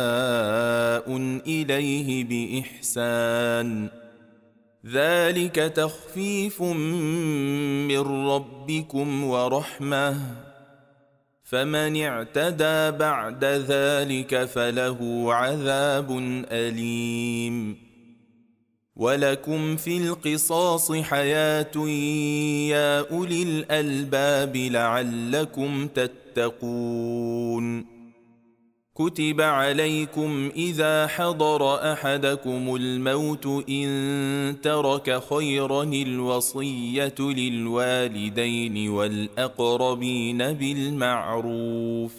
إليه بإحسان ذلك تخفيف من ربكم ورحمة فمن اعتدى بعد ذلك فله عذاب أليم ولكم في القصاص حياة يا أولي الألباب لعلكم تتقون كتب عليكم إذا حضر أحدكم الموت إن ترك خيرا الوصية للوالدين والأقربين بالمعروف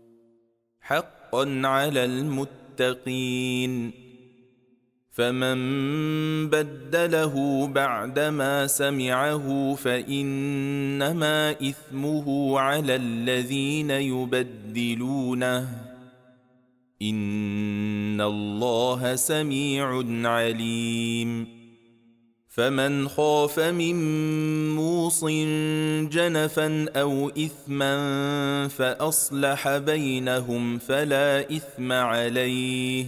حقا على المتقين فمن بدله بعدما سمعه فإنما إثمه على الذين يبدلونه إن الله سميع عليم فمن خاف من موص جنفا أو إثما فأصلح بينهم فلا إثم عليه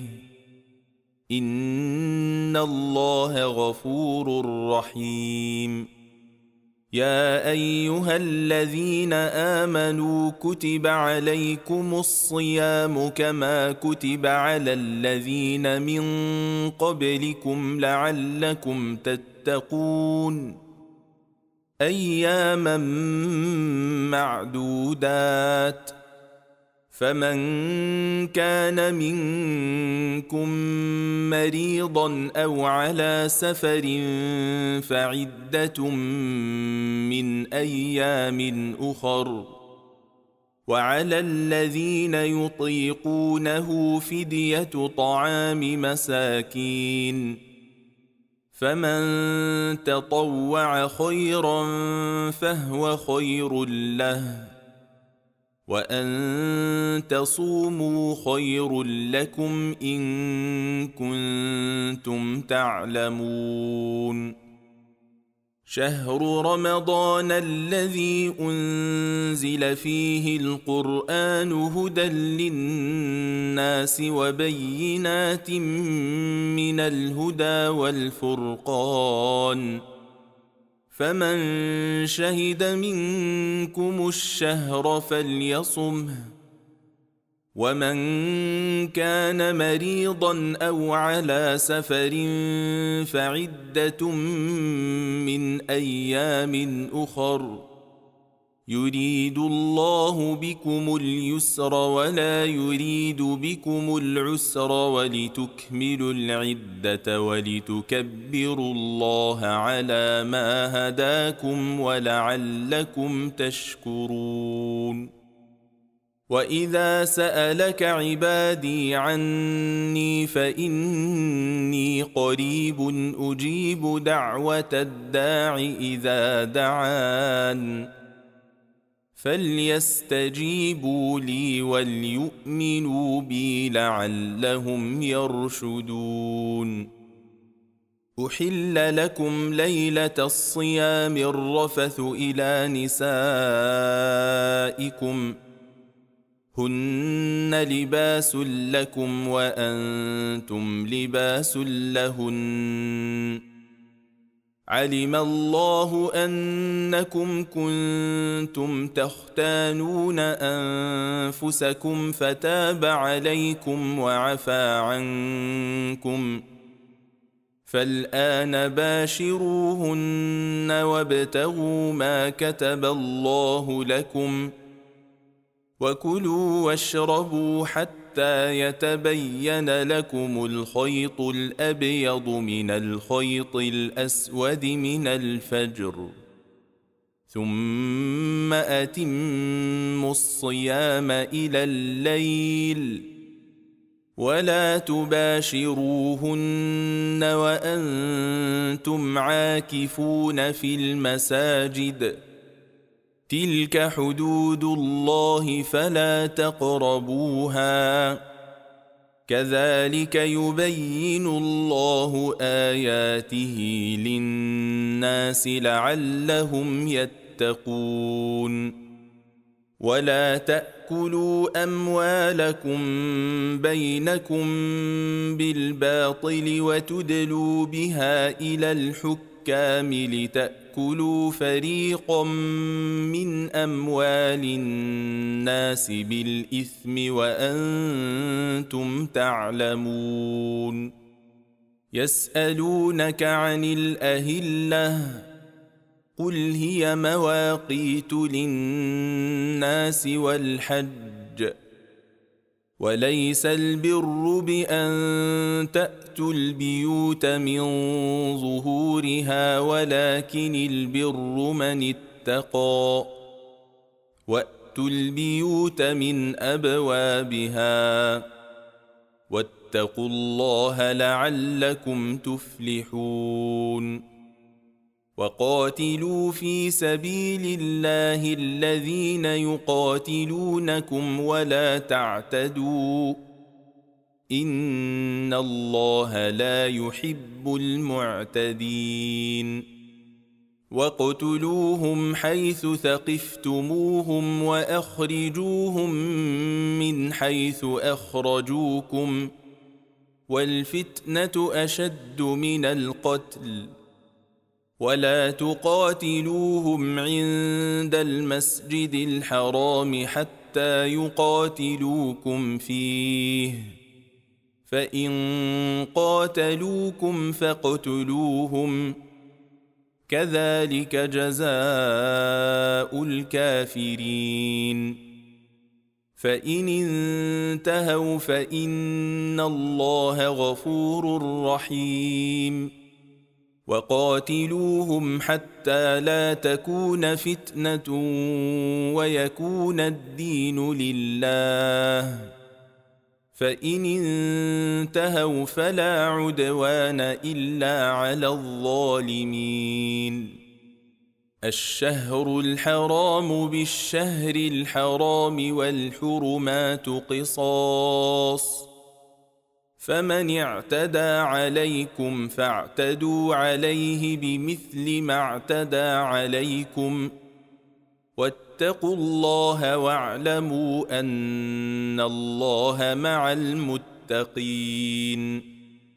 إن الله غفور رحيم يا أيها الذين آمنوا كتب عليكم الصيام كما كتب على الذين من قبلكم لعلكم تتقون أياما معدودات فمن كان منكم مريضا أو على سفر فعدة من أيام أخر وعلى الذين يطيقونه فدية طعام مساكين، فمن تطوع خيرا فهو خير له، وأن تصوموا خير لكم إن كنتم تعلمون. شهر رمضان الذي أنزل فيه القرآن هدى للناس وبينات من الهدى والفرقان، فمن شهد منكم الشهر فليصمه، ومن كان مريضا أو على سفر فعدة من أيام أخر، يريد الله بكم اليسر ولا يريد بكم العسر ولتكملوا العدة ولتكبروا الله على ما هداكم ولعلكم تشكرون. وإذا سألك عبادي عني فإني قريب أجيب دعوة الداع إذا دعان، فليستجيبوا لي وليؤمنوا بي لعلهم يرشدون. أحل لكم ليلة الصيام الرفث إلى نسائكم، هن لباس لكم وأنتم لباس لهن، علم الله أنكم كنتم تختانون أنفسكم فتاب عليكم وعفى عنكم، فالآن باشروهن وابتغوا ما كتب الله لكم، وكلوا واشربوا حتى يتبين لكم الخيط الأبيض من الخيط الأسود من الفجر، ثم أتموا الصيام إلى الليل، ولا تباشروهن وأنتم عاكفون في المساجد، تلك حدود الله فلا تقربوها، كذلك يبين الله آياته للناس لعلهم يتقون. ولا تأكلوا أموالكم بينكم بالباطل وتدلوا بها إلى الحكام لتأكلوا فريقا من أموال الناس بالإثم وأنتم تعلمون. يسألونك عن الأهلة، قل هي مواقيت للناس والحج، وليس البر بأن تأتوا البيوت من ظهورها ولكن البر من اتقى، وأتوا البيوت من أبوابها، واتقوا الله لعلكم تفلحون. وقاتلوا في سبيل الله الذين يقاتلونكم ولا تعتدوا، إن الله لا يحب المعتدين. واقتلوهم حيث ثقفتموهم وأخرجوهم من حيث أخرجوكم، والفتنة أشد من القتل، ولا تقاتلوهم عند المسجد الحرام حتى يقاتلوكم فيه، فإن قاتلوكم فاقتلوهم، كذلك جزاء الكافرين. فإن انتهوا فإن الله غفور رحيم. وقاتلوهم حتى لا تكون فتنة ويكون الدين لله، فإن انتهوا فلا عدوان إلا على الظالمين. الشهر الحرام بالشهر الحرام والحرمات قصاص، فمن اعتدى عليكم فاعتدوا عليه بمثل ما اعتدى عليكم، واتقوا الله واعلموا أن الله مع المتقين.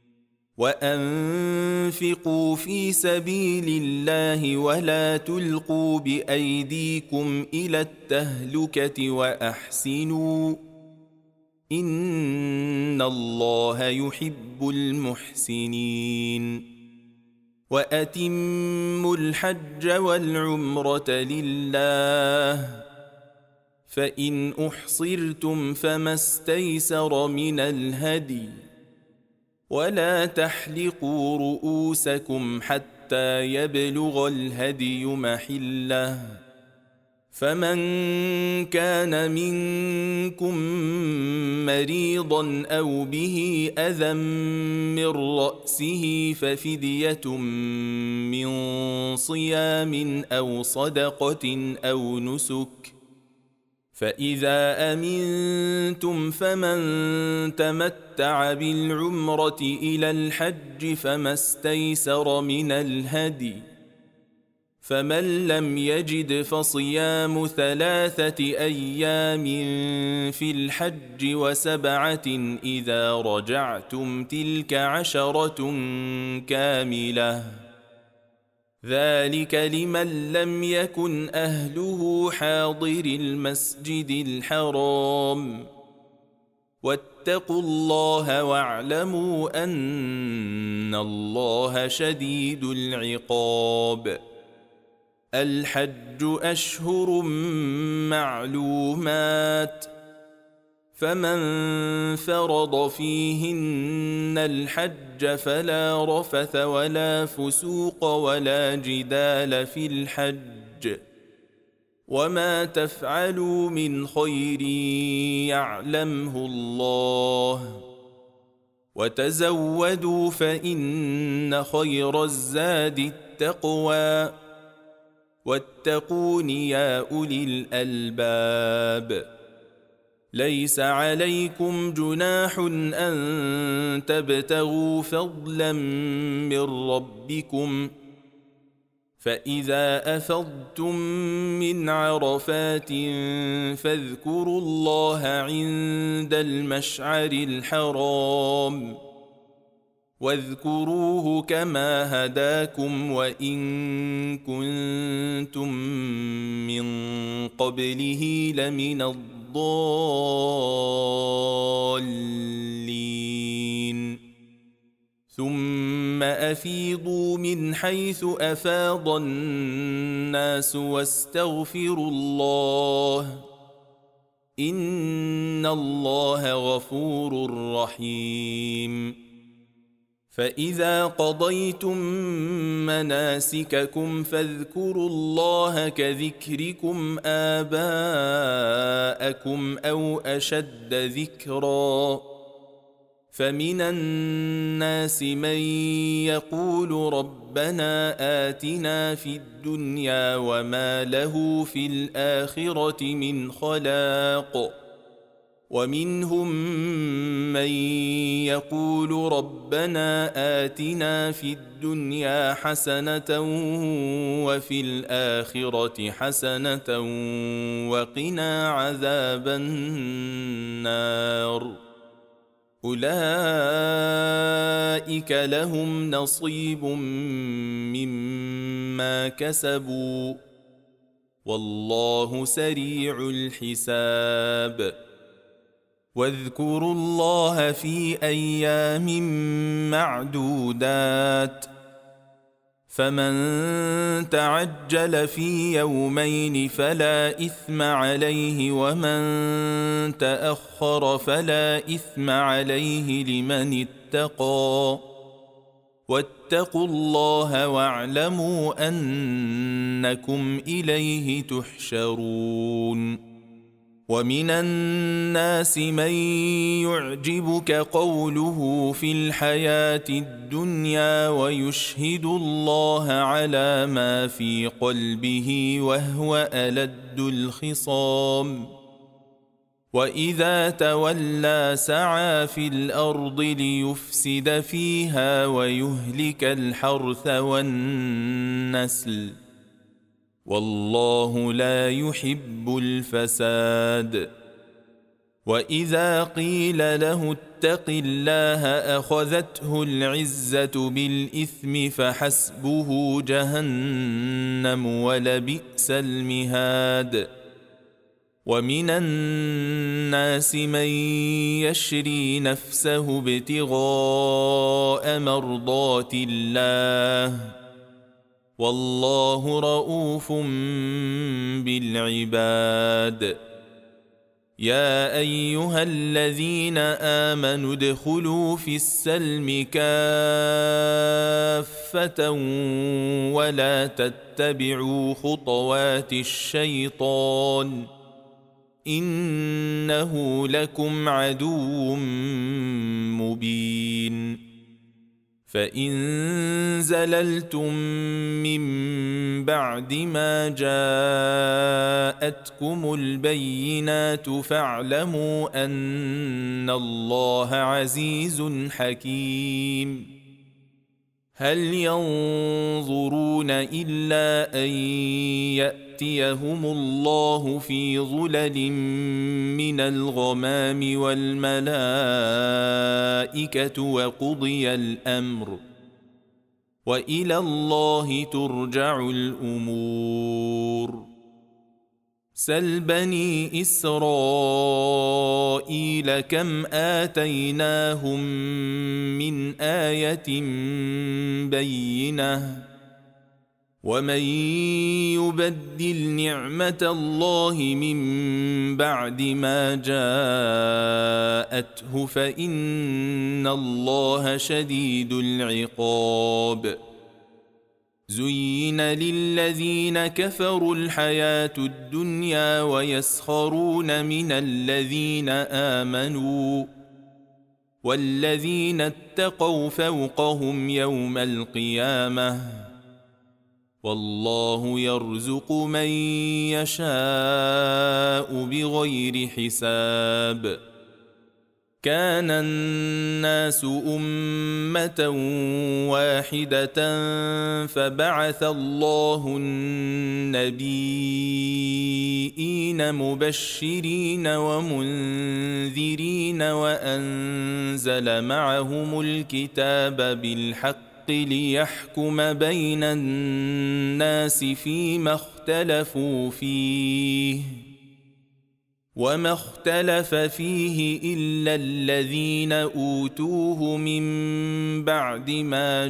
وأنفقوا في سبيل الله ولا تلقوا بأيديكم إلى التهلكة وأحسنوا إن الله يحب المحسنين. وأتموا الحج والعمرة لله، فإن أحصرتم فما استيسر من الهدي، ولا تحلقوا رؤوسكم حتى يبلغ الهدي محله، فمن كان منكم مريضا أو به أذى من رأسه ففدية من صيام أو صدقة أو نسك، فإذا أمنتم فمن تمتع بالعمرة إلى الحج فما استيسر من الهدي، فمن لم يجد فصيام ثلاثة أيام في الحج وسبعة إذا رجعتم تلك عشرة كاملة، ذلك لمن لم يكن أهله حاضر المسجد الحرام. واتقوا الله واعلموا أن الله شديد العقاب. الحج أشهر معلومات، فمن فرض فيهن الحج فلا رفث ولا فسوق ولا جدال في الحج، وما تفعلوا من خير يعلمه الله، وتزودوا فإن خير الزاد التقوى، واتقون يا أولي الألباب. ليس عليكم جناح أن تبتغوا فضلا من ربكم، فإذا أفضتم من عرفات فاذكروا الله عند المشعر الحرام، واذكروه كما هداكم وإن كنتم من قبله لمن الضالين. ثم أفيضوا من حيث أفاض الناس واستغفروا الله إن الله غفور رحيم. فإذا قضيتم مناسككم فاذكروا الله كذكركم آباءكم أو أشد ذكرا، فمن الناس من يقول ربنا آتنا في الدنيا وما له في الآخرة من خلاق، ومنهم من يقول ربنا آتنا في الدنيا حسنة وفي الآخرة حسنة وقنا عذاب النار. أولئك لهم نصيب مما كسبوا والله سريع الحساب. واذكروا الله في أيام معدودات، فمن تعجل في يومين فلا إثم عليه ومن تأخر فلا إثم عليه لمن اتقى، واتقوا الله واعلموا أنكم إليه تحشرون ومن الناس من يعجبك قوله في الحياة الدنيا ويشهد الله على ما في قلبه وهو ألد الخصام وإذا تولى سعى في الأرض ليفسد فيها ويهلك الحرث والنسل والله لا يحب الفساد وإذا قيل له اتق الله أخذته العزة بالإثم فحسبه جهنم ولبئس المهاد ومن الناس من يشري نفسه ابتغاء مرضات الله والله رؤوف بالعباد يا أيها الذين آمنوا ادخلوا في السلم كافة ولا تتبعوا خطوات الشيطان إنه لكم عدو مبين فإن زللتم من بعد ما جاءتكم البينات فاعلموا أن الله عزيز حكيم هل ينظرون إلا أن يأتيهم الله في ظلل من الغمام والملائكة وقضي الأمر وإلى الله ترجع الأمور سل بني إسرائيل كم آتيناهم من آية بينة ومن يبدل نعمة الله من بعد ما جاءته فإن الله شديد العقاب زين للذين كفروا الحياة الدنيا ويسخرون من الذين آمنوا والذين اتقوا فوقهم يوم القيامة والله يرزق من يشاء بغير حساب كان الناس أمة واحدة فبعث الله النبيين مبشرين ومنذرين وأنزل معهم الكتاب بالحق ليحكم بين الناس فيما اختلفوا فيه وما اختلف فيه إلا الذين أوتوه من بعد ما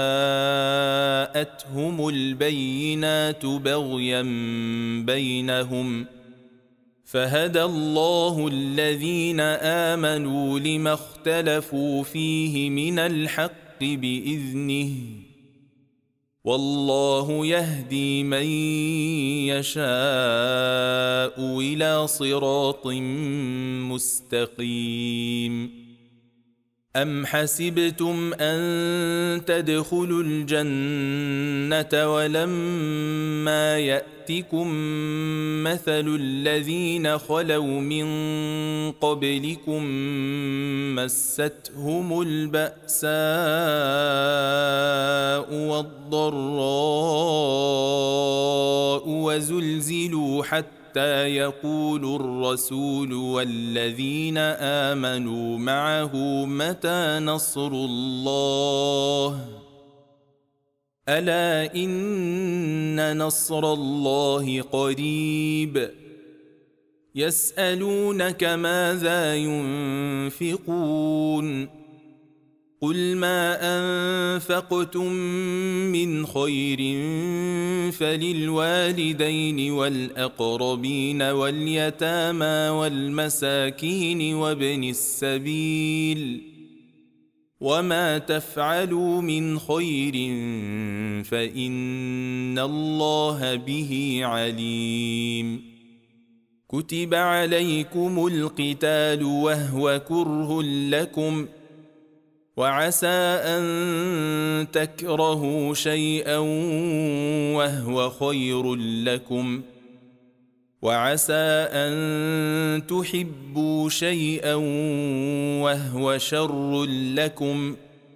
جاءتهم البينات بغيا بينهم فهدى الله الذين آمنوا لما اختلفوا فيه من الحق بإذنه والله يهدي من يشاء إلى صراط مستقيم أم حسبتم أن تدخلوا الجنة ولما يأتكم مثل الذين خلوا من قبلكم مستهم البأساء والضراء وزلزلوا حتى حتى يقول الرسول والذين آمنوا معه متى نصر الله ألا إن نصر الله قريب يسألونك ماذا ينفقون قل ما أنفقتم من خير فللوالدين والأقربين واليتامى والمساكين وابن السبيل وما تفعلوا من خير فإن الله به عليم. كتب عليكم القتال وهو كره لكم، وعسى أن تكرهوا شيئا وهو خير لكم، وعسى أن تحبوا شيئا وهو شر لكم،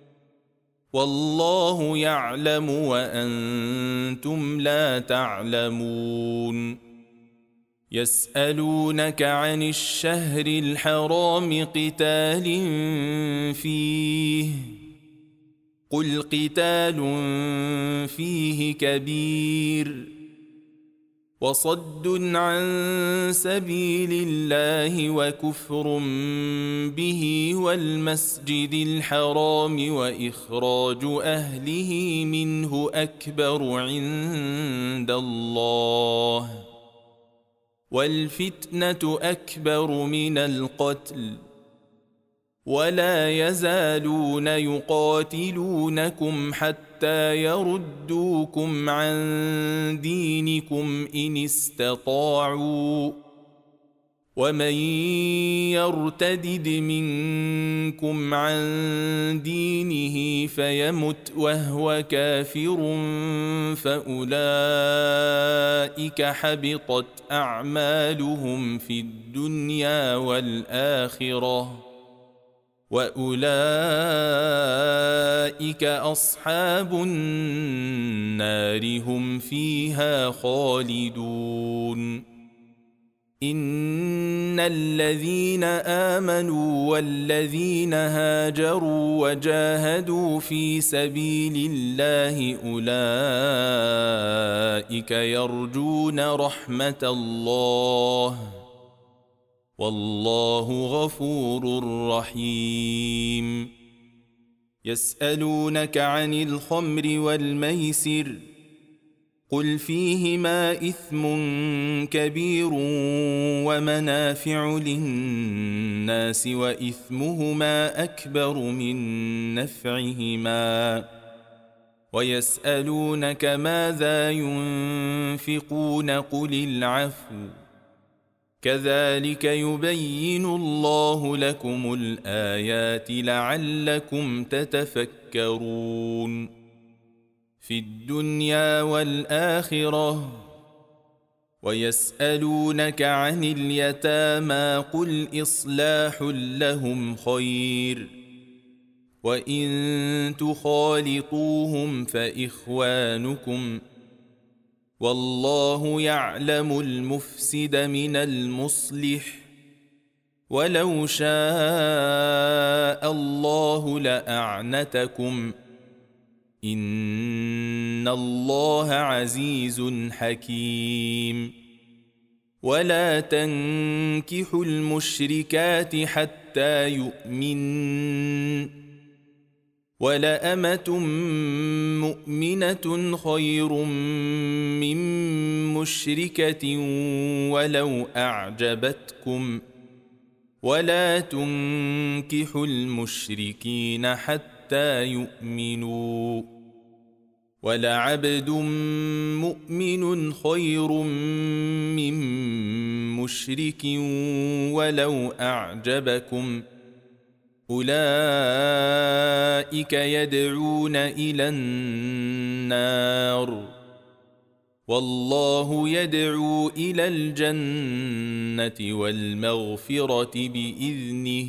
والله يعلم وأنتم لا تعلمون. يسألونك عن الشهر الحرام قتال فيه، قل قتال فيه كبير، وصد عن سبيل الله وكفر به والمسجد الحرام وإخراج أهله منه أكبر عند الله، والفتنة أكبر من القتل، ولا يزالون يقاتلونكم حتى يردوكم عن دينكم إن استطاعوا، ومن يرتدد منكم عن دينه فيمت وهو كافر فأولئك حبطت أعمالهم في الدنيا والآخرة، وأولئك أصحاب النار هم فيها خالدون. إن الذين آمنوا والذين هاجروا وجاهدوا في سبيل الله أولئك يرجون رحمة الله، والله غفور رحيم. يسألونك عن الخمر والميسر، قل فيهما إثم كبير ومنافع للناس وإثمهما أكبر من نفعهما، ويسألونك ماذا ينفقون قل العفو، كذلك يبين الله لكم الآيات لعلكم تتفكرون في الدنيا والآخرة. ويسألونك عن اليتامى قل إصلاح لهم خير، وإن تخالطوهم فإخوانكم، والله يعلم المفسد من المصلح، ولو شاء الله لأعنتكم، إن الله عزيز حكيم. ولا تنكحوا المشركات حتى يؤمنن، ولأمة مؤمنة خير من مشركة ولو أعجبتكم، ولا تنكحوا المشركين حتى يؤمنوا، ولعبد مؤمن خير من مشرك ولو أعجبكم، أولئك يدعون إلى النار، والله يدعو إلى الجنة والمغفرة بإذنه،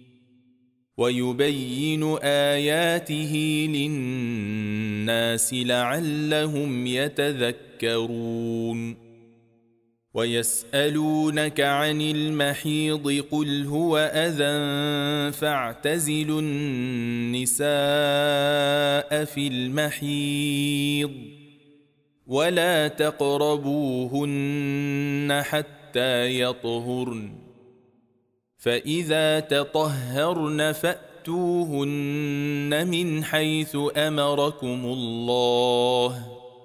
ويبين آياته للناس لعلهم يتذكرون. ويسألونك عن المحيض قل هو أذى فاعتزلوا النساء في المحيض، ولا تقربوهن حتى يطهرن، فإذا تطهرن فأتوهن من حيث أمركم الله،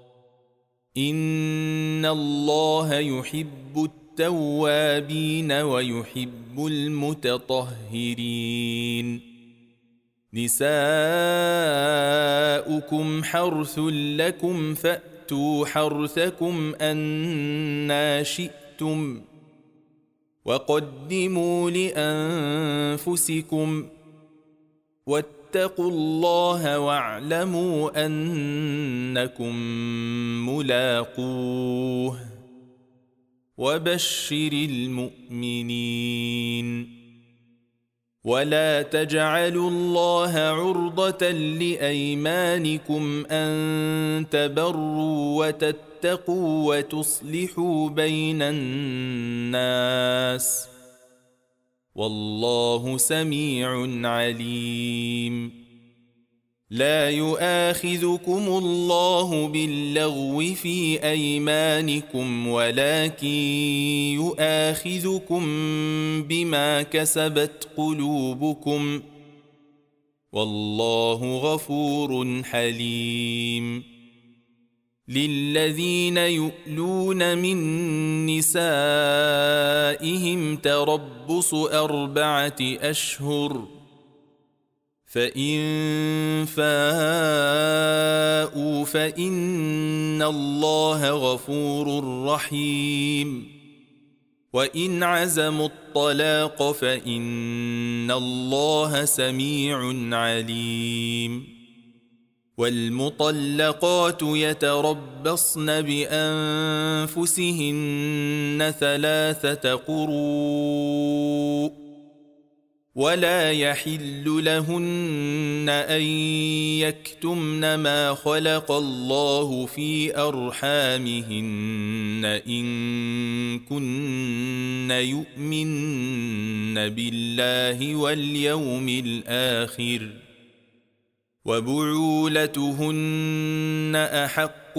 إن الله يحب التوابين ويحب المتطهرين. نساؤكم حرث لكم فأتوا حرثكم أنى شئتم وقدموا لأنفسكم واتقوا الله واعلموا أنكم ملاقوه وبشر المؤمنين ولا تجعلوا الله عرضة لأيمانكم أن تبروا وتتقوا وتصلحوا بين الناس والله سميع عليم لا يؤاخذكم الله باللغو في أيمانكم ولكن يؤاخذكم بما كسبت قلوبكم والله غفور حليم للذين يؤلون من نسائهم تربص أربعة أشهر فإن فاءوا فإن الله غفور رحيم وإن عزموا الطلاق فإن الله سميع عليم والمطلقات يتربصن بأنفسهن ثلاثة قروء ولا يحل لهن أن يكتمن ما خلق الله في أرحامهن إن كن يؤمن بالله واليوم الآخر وبعولتهن أحق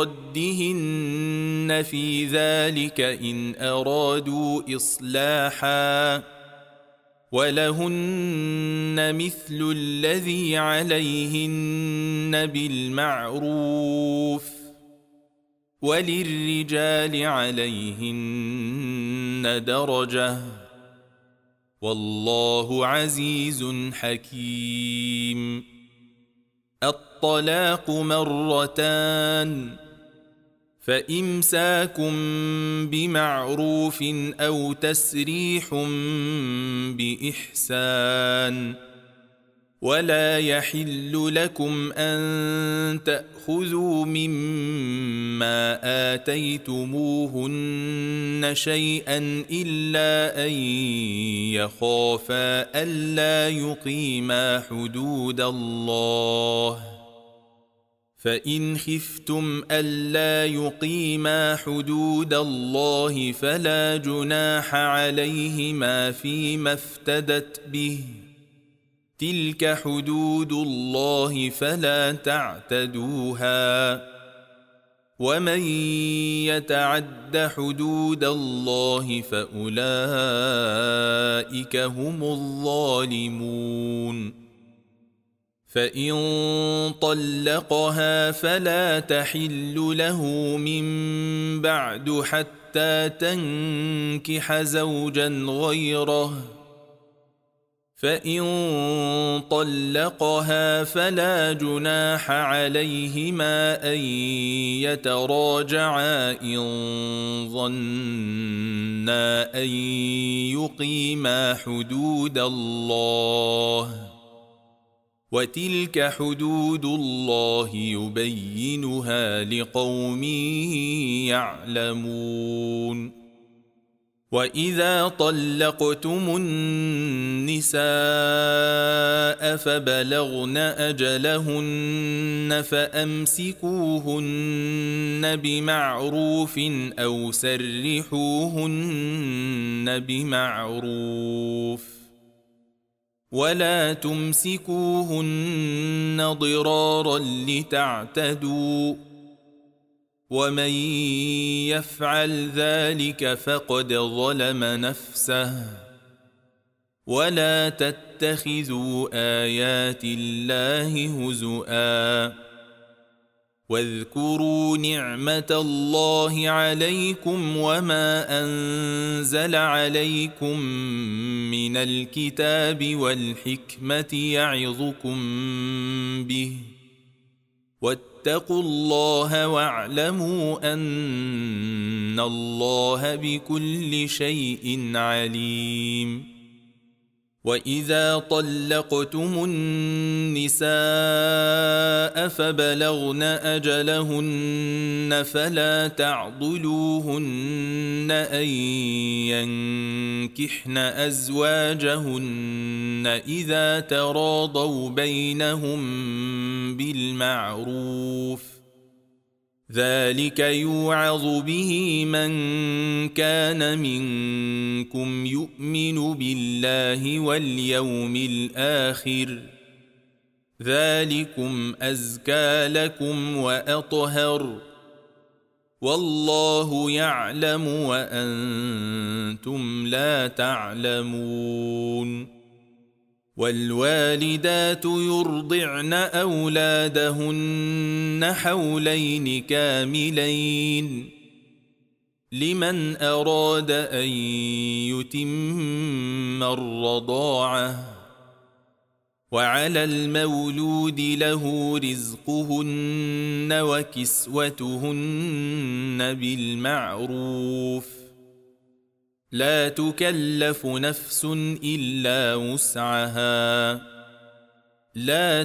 بردهن في ذلك إن أرادوا إصلاحا ولهن مثل الذي عليهن بالمعروف وللرجال عليهن درجة والله عزيز حكيم الطلاق مرتان فإمساكم بمعروف أو تسريح بإحسان ولا يحل لكم أن تأخذوا مما آتيتموهن شيئا إلا أن يخافا ألا يقيما حدود الله فإن خفتم ألا يقيما حدود الله فلا جناح عليهما فيما افتدت به تلك حدود الله فلا تعتدوها ومن يتعد حدود الله فأولئك هم الظالمون فإن طلقها فلا تحل له من بعد حتى تنكح زوجا غيره فإن طلقها فلا جناح عليهما أن يتراجعا إن ظنا أن يقيما حدود الله وتلك حدود الله يبينها لقوم يعلمون وإذا طلقتم النساء فبلغن أجلهن فأمسكوهن بمعروف أو سرحوهن بمعروف ولا تمسكوهن ضرارا لتعتدوا ومن يفعل ذلك فقد ظلم نفسه ولا تتخذوا آيات الله هزؤا واذكروا نعمة الله عليكم وما أنزل عليكم من الكتاب والحكمة يعظكم به واتقوا الله واعلموا أن الله بكل شيء عليم. وإذا طلقتم النساء فبلغن أجلهن فلا تعضلوهن أن ينكحن أزواجهن إذا تراضوا بينهم بالمعروف، ذلك يوعظ به من كان منكم يؤمن بالله واليوم الآخر، ذلكم أزكى لكم وأطهر، والله يعلم وأنتم لا تعلمون. والوالدات يرضعن أولادهن حولين كاملين لمن أراد أن يتم الرضاعة، وعلى المولود له رزقهن وكسوتهن بالمعروف، لا تكلف نفس إلا وسعها، لا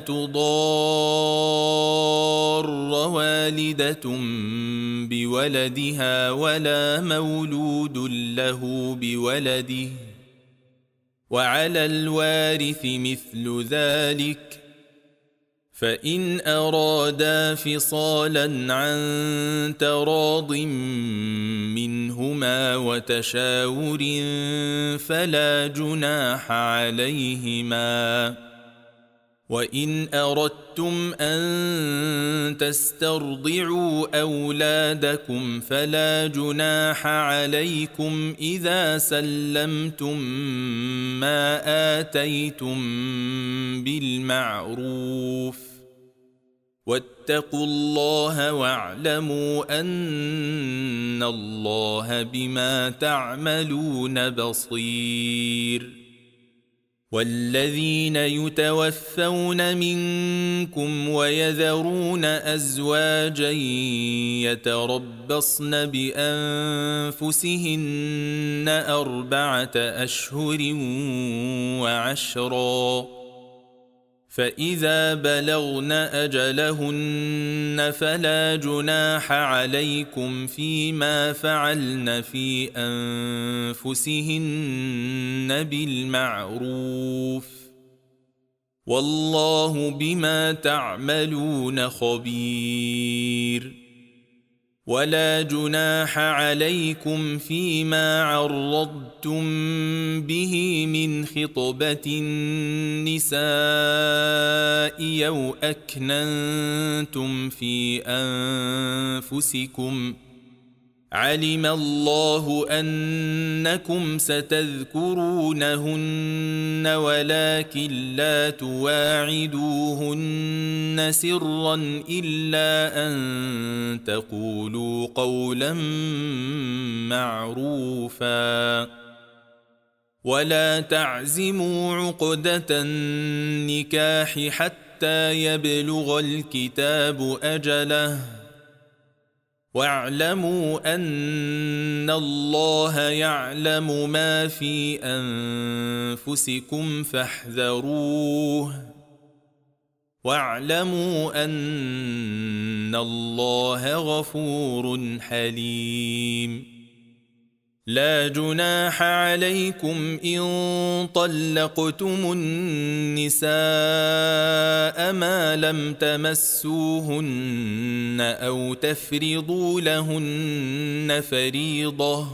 تضار والدة بولدها ولا مولود له بولده، وعلى الوارث مثل ذلك، فإن أرادا فصالا عن تراض منهما وتشاور فلا جناح عليهما. وإن أردتم أن تسترضعوا أولادكم فلا جناح عليكم إذا سلمتم ما آتيتم بالمعروف، واتقوا الله واعلموا أن الله بما تعملون بصير. والذين يتوفون منكم ويذرون أزواجا يتربصن بأنفسهن أربعة أشهر وعشرا، فإذا بلغن أجلهن فلا جناح عليكم فيما فعلن في أنفسهن بالمعروف، والله بما تعملون خبير. ولا جناح عليكم فيما عرضتم به من خطبة النساء أو أكننتم في أنفسكم، علم الله أنكم ستذكرونهن ولكن لا تواعدوهن سرا إلا أن تقولوا قولا معروفا، ولا تعزموا عقدة النكاح حتى يبلغ الكتاب أجله، واعلموا أن الله يعلم ما في أنفسكم فاحذروه، واعلموا أن الله غفور حليم. لا جناح عليكم إن طلقتم النساء ما لم تمسوهن أو تفرضوا لهن فريضة،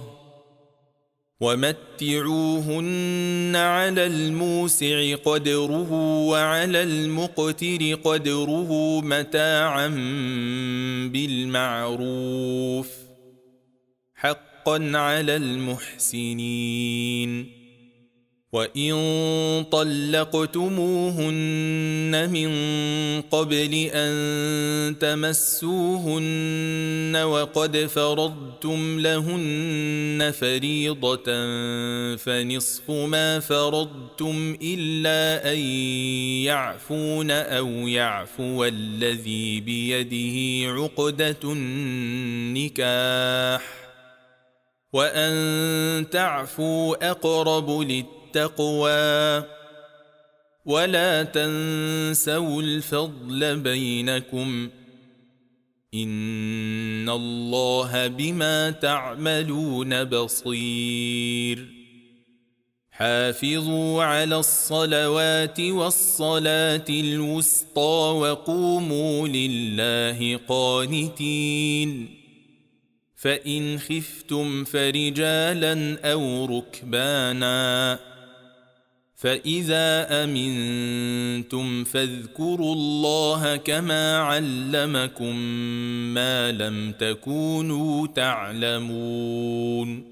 ومتعوهن على الموسع قدره وعلى المقتر قدره متاعا بالمعروف، حقا على المحسنين. وإن طلقتموهن من قبل أن تمسوهن وقد فرضتم لهن فريضة فنصف ما فرضتم إلا أن يعفون أو يعفو الذي بيده عقدة النكاح وأن تعفوا أقرب للتقوى التقوى ولا تنسوا الفضل بينكم إن الله بما تعملون بصير حافظوا على الصلوات والصلاة الوسطى وقوموا لله قانتين فإن خفتم فرجالا أو ركبانا فإذا أمنتم فاذكروا الله كما علمكم ما لم تكونوا تعلمون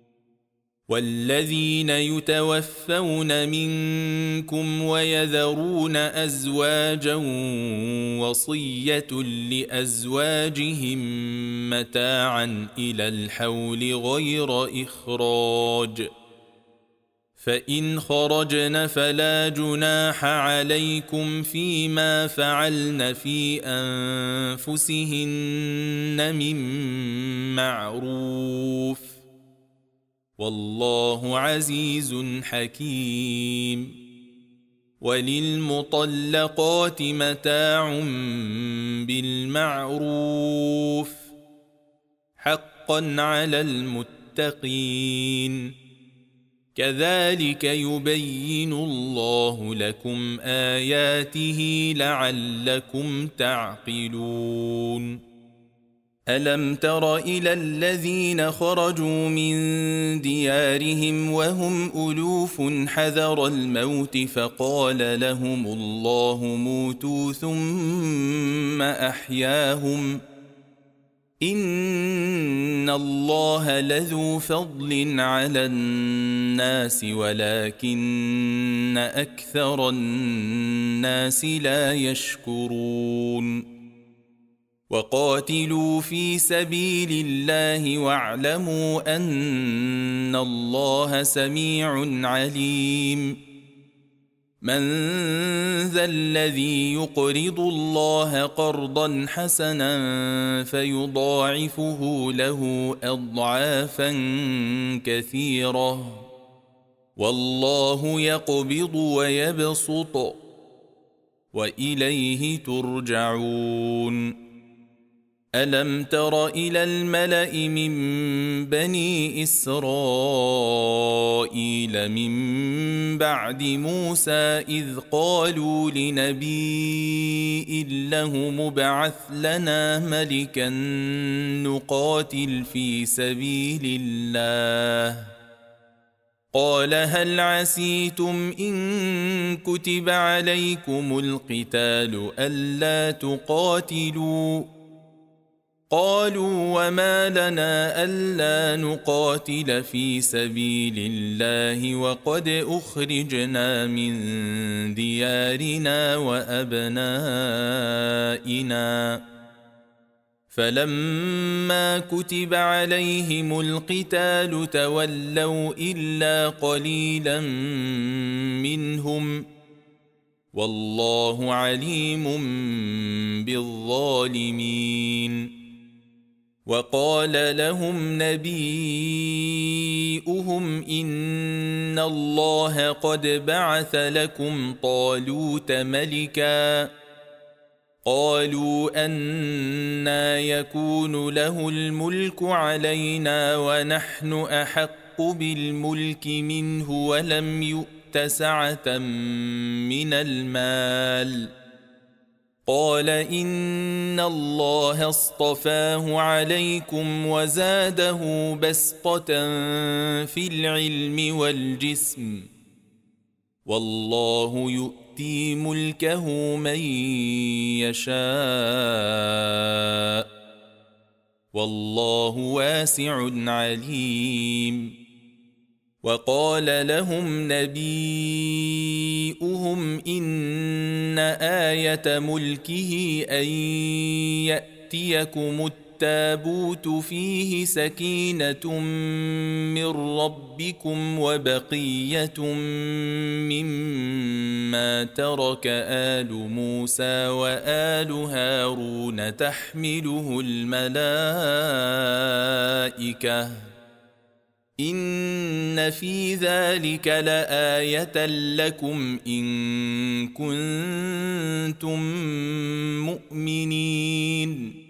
والذين يتوفون منكم ويذرون أزواجا وصية لأزواجهم متاعا إلى الحول غير إخراج فإن خرجن فلا جناح عليكم فيما فعلن في أنفسهن من معروف والله عزيز حكيم وللمطلقات متاع بالمعروف حقا على المتقين كذلك يبين الله لكم آياته لعلكم تعقلون ألم تر إلى الذين خرجوا من ديارهم وهم ألوف حذر الموت فقال لهم الله موتوا ثم أحياهم إن الله لذو فضل على الناس ولكن أكثر الناس لا يشكرون وقاتلوا في سبيل الله واعلموا أن الله سميع عليم من ذا الذي يقرض الله قرضا حسنا فيضاعفه له أضعافا كثيرة والله يقبض ويبسط وإليه ترجعون ألم تر إلى الملأ من بني إسرائيل من بعد موسى إذ قالوا لنبي له مبعث لنا ملكا نقاتل في سبيل الله قال هل عسيتم إن كتب عليكم القتال ألا تقاتلوا قالوا وما لنا ألا نقاتل في سبيل الله وقد أخرجنا من ديارنا وأبنائنا فلما كتب عليهم القتال تولوا إلا قليلا منهم والله عليم بالظالمين وقال لهم نبيؤهم إن الله قد بعث لكم طالوت ملكا قالوا أنى يكون له الملك علينا ونحن أحق بالملك منه ولم يؤت سعة من المال قال إن الله اصطفاه عليكم وزاده بسطة في العلم والجسم والله يؤتي ملكه من يشاء والله واسع عليم وقال لهم نبيؤهم إن آية ملكه أن يأتيكم التابوت فيه سكينة من ربكم وبقية مما ترك آل موسى وآل هارون تحمله الملائكة إن في ذلك لآية لكم إن كنتم مؤمنين.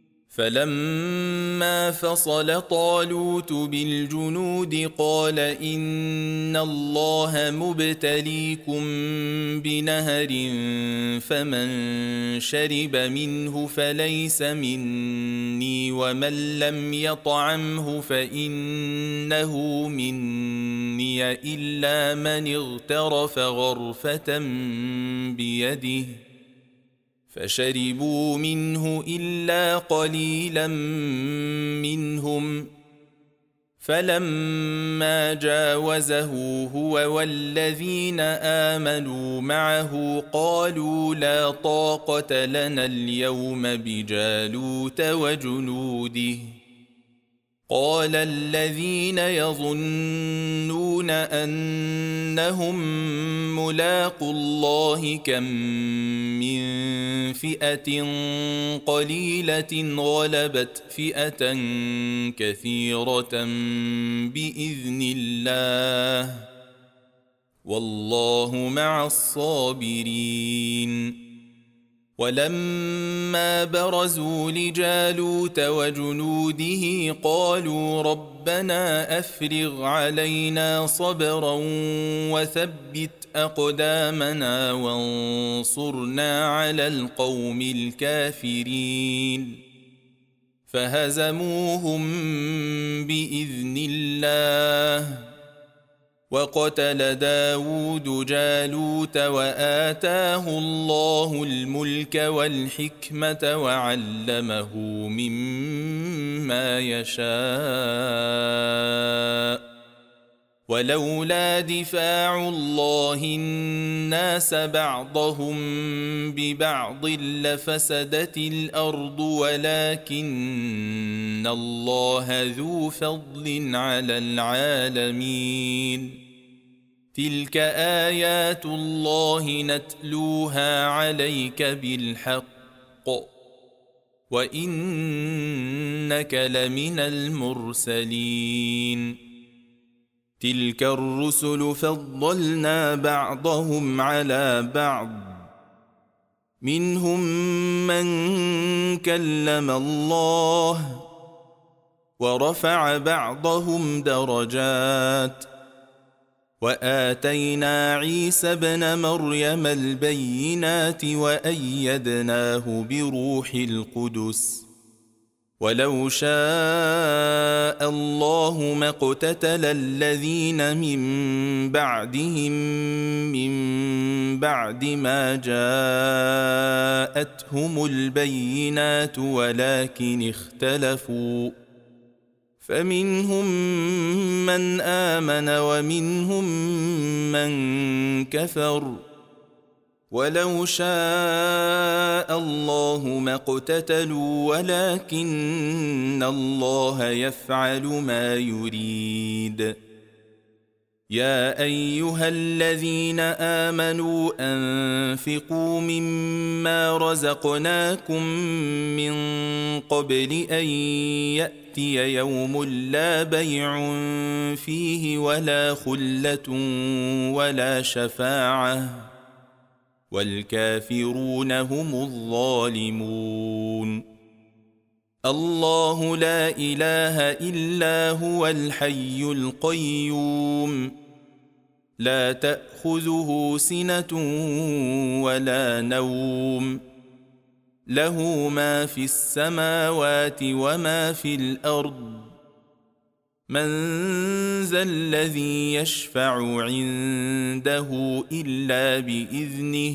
فلما فصل طالوت بالجنود قال إن الله مبتليكم بنهر فمن شرب منه فليس مني ومن لم يطعمه فإنه مني إلا من اغترف غرفة بيده فشربوا منه إلا قليلا منهم. فلما جاوزه هو والذين آمنوا معه قالوا لا طاقة لنا اليوم بجالوت وجنوده. قال الذين يظنون أنهم ملاقوا الله كم من فئة قليلة غلبت فئة كثيرة بإذن الله والله مع الصابرين. ولما برزوا لجالوت وجنوده قالوا ربنا أفرغ علينا صبرا وثبت أقدامنا وانصرنا على القوم الكافرين. فهزموهم بإذن الله وقتل داود جالوت وآتاه الله الملك والحكمة وعلمه مما يشاء ولولا دفاع الله الناس بعضهم ببعض لفسدت الأرض ولكن الله ذو فضل على العالمين. تلك آيات الله نتلوها عليك بالحق وإنك لمن المرسلين. تلك الرسل فضلنا بعضهم على بعض منهم من كلم الله ورفع بعضهم درجات وآتينا عيسى ابن مريم البينات وأيدناه بروح القدس ولو شاء الله ما اقتتل الذين من بعدهم من بعد ما جاءتهم البينات ولكن اختلفوا فمنهم من آمن ومنهم من كفر ولو شاء الله ما اقتتلوا ولكن الله يفعل ما يريد. يا أيها الذين آمنوا أنفقوا مما رزقناكم من قبل أن يأتي يوم لا بيع فيه ولا خلة ولا شفاعة والكافرون هم الظالمون. الله لا إله إلا هو الحي القيوم لا تأخذه سنة ولا نوم له ما في السماوات وما في الأرض. من ذا الذي يشفع عنده إلا بإذنه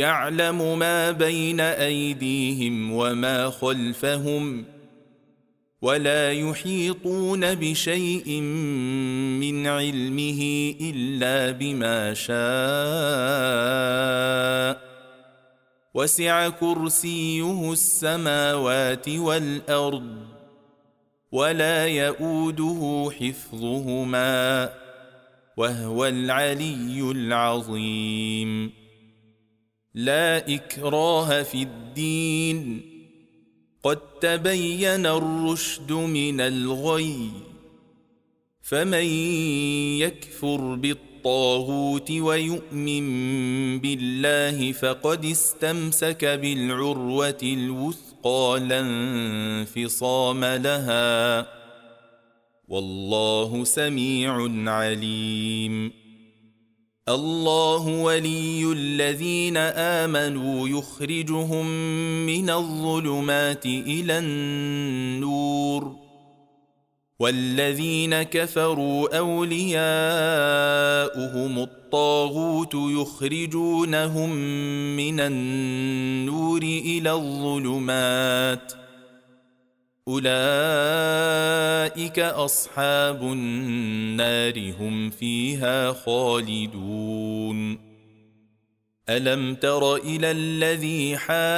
يعلم ما بين أيديهم وما خلفهم ولا يحيطون بشيء من علمه إلا بما شاء وسع كرسيه السماوات والأرض ولا يئوده حفظهما وهو العلي العظيم. لا إكراه في الدين قد تبين الرشد من الغي فمن يكفر بالطاغوت ويؤمن بالله فقد استمسك بالعروة الوثقى لا انفصام لها والله سميع عليم. الله ولي الذين آمنوا يخرجهم من الظلمات إلى النور والذين كفروا أولياؤهم الطاغوت يخرجونهم من النور إلى الظلمات أولئك أصحاب النار هم فيها خالدون. ألم تر إلى الذي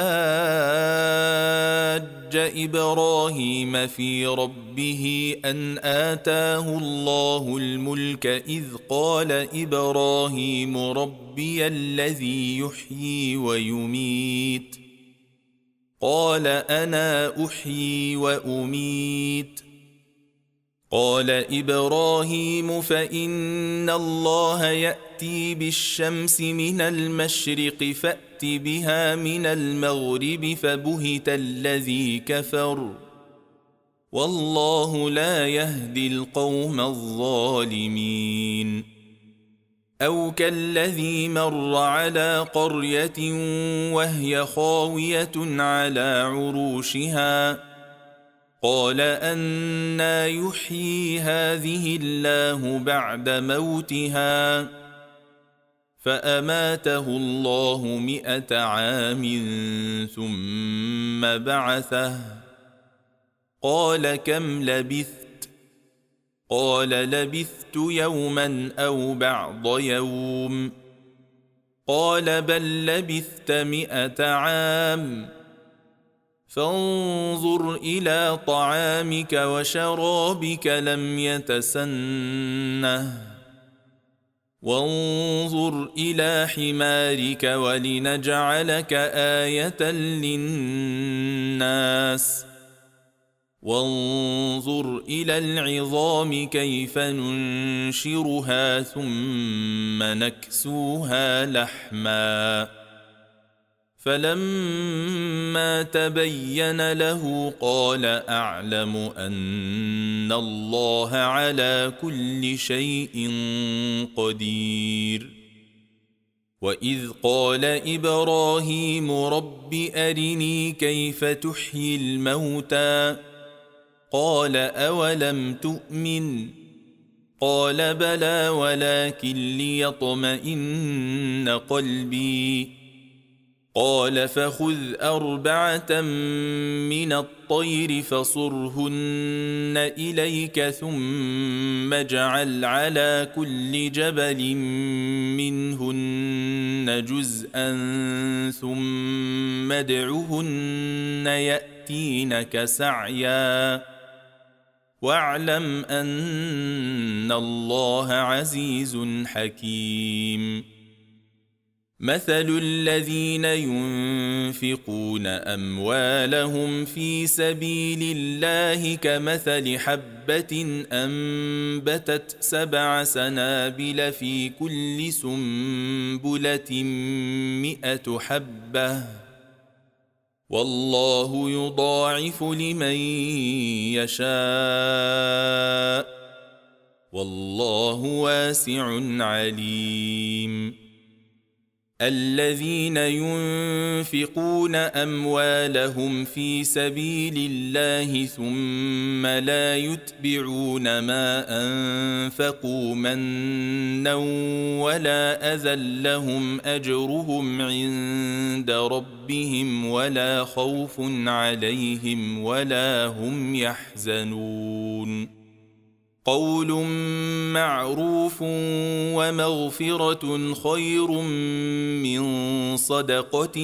حاج إبراهيم في ربه أن آتاه الله الملك إذ قال إبراهيم ربي الذي يحيي ويميت قال أنا أحيي وأميت قال إبراهيم فإن الله يأتي بالشمس من المشرق فأت بها من المغرب فبهت الذي كفر والله لا يهدي القوم الظالمين. أو كالذي مر على قرية وهي خاوية على عروشها قال أنى يحيي هذه الله بعد موتها فأماته الله مئة عام ثم بعثه قال كم لبثت قال لبثت يوما أو بعض يوم قال بل لبثت مئة عام فانظر إلى طعامك وشرابك لم يتسنه وانظر إلى حمارك ولنجعلك آية للناس وانظر إلى العظام كيف ننشرها ثم نكسوها لحما فلما تبين له قال أعلم أن الله على كل شيء قدير. وإذ قال إبراهيم رب أرني كيف تحيي الموتى قال أولم تؤمن قال بلى ولكن ليطمئن قلبي قال فخذ أربعة من الطير فصرهن إليك ثم اجعل على كل جبل منهن جزءا ثم ادعهن يأتينك سعيا واعلم أن الله عزيز حكيم. مثل الذين ينفقون أموالهم في سبيل الله كمثل حبة أنبتت سبع سنابل في كل سنبلة مئة حبة والله يضاعف لمن يشاء والله واسع عليم. الذين ينفقون أموالهم في سبيل الله ثم لا يتبعون ما أنفقوا منا ولا أذى لهم أجرهم عند ربهم ولا خوف عليهم ولا هم يحزنون قول معروف ومغفرة خير من صدقة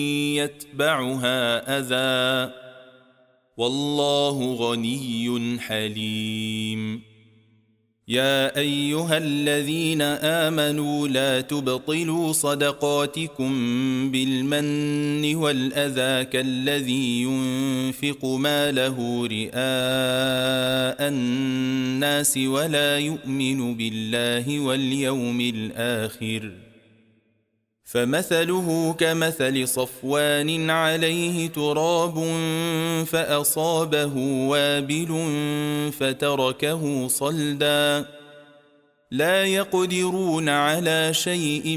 يتبعها أذى والله غني حليم يا أيها الذين آمنوا لا تبطلوا صدقاتكم بالمن والأذى كالذي ينفق ماله رئاء الناس ولا يؤمن بالله واليوم الآخر فمثله كمثل صفوان عليه تراب فأصابه وابل فتركه صلدا لا يقدرون على شيء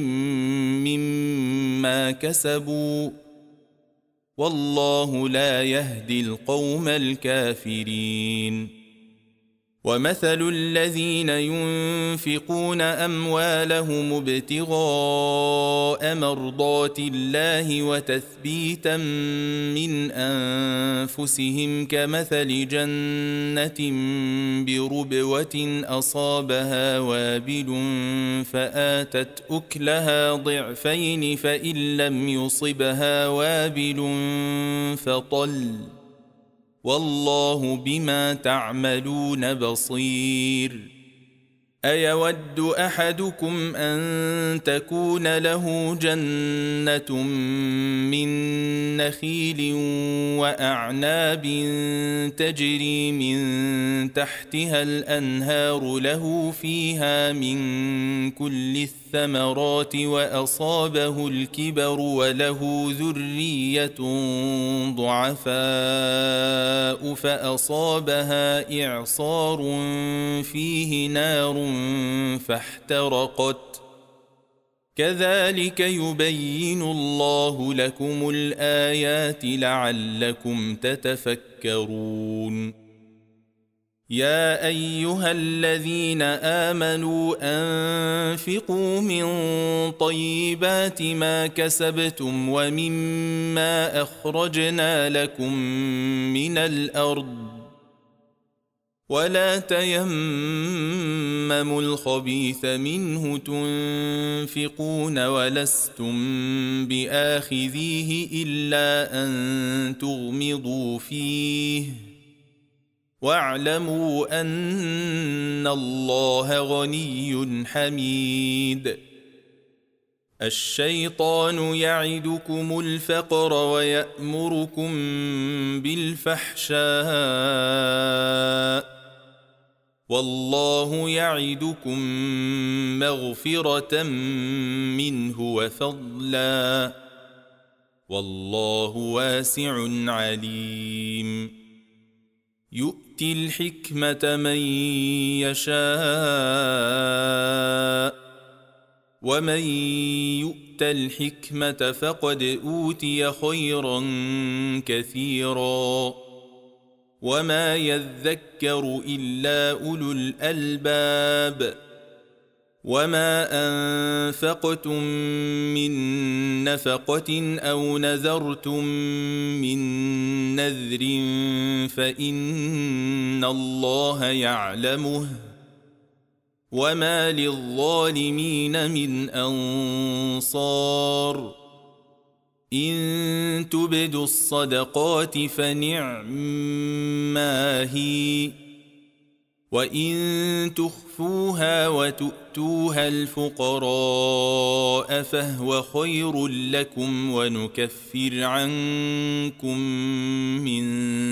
مما كسبوا والله لا يهدي القوم الكافرين ومثل الذين ينفقون أموالهم ابتغاء مرضات الله وتثبيتا من أنفسهم كمثل جنة بربوة أصابها وابل فآتت أكلها ضعفين فإن لم يصبها وابل فطل والله بما تعملون بصير أيود أحدكم أن تكون له جنة من نخيل وأعناب تجري من تحتها الأنهار له فيها من كل الثمرات وأصابه الكبر وله ذرية ضعفاء فأصابها إعصار فيه نار فاحترقت كذلك يبين الله لكم الآيات لعلكم تتفكرون يا أيها الذين آمنوا أنفقوا من طيبات ما كسبتم ومما أخرجنا لكم من الأرض ولا تيمموا الخبيث منه تنفقون ولستم بآخذيه إلا أن تغمضوا فيه واعلموا أن الله غني حميد الشيطان يعدكم الفقر ويأمركم بالفحشاء والله يعدكم مغفرة منه وفضلا والله واسع عليم يؤتي الحكمة من يشاء ومن يؤت الحكمة فقد أوتي خيرا كثيرا وما يذكر إلا أولو الألباب وما أنفقتم من نفقة أو نذرتم من نذر فإن الله يعلمه وما للظالمين من أنصار إن تبدوا الصدقات فنعما هي وإن تخفوها وتؤتوها الفقراء فهو خير لكم ونكفر عنكم من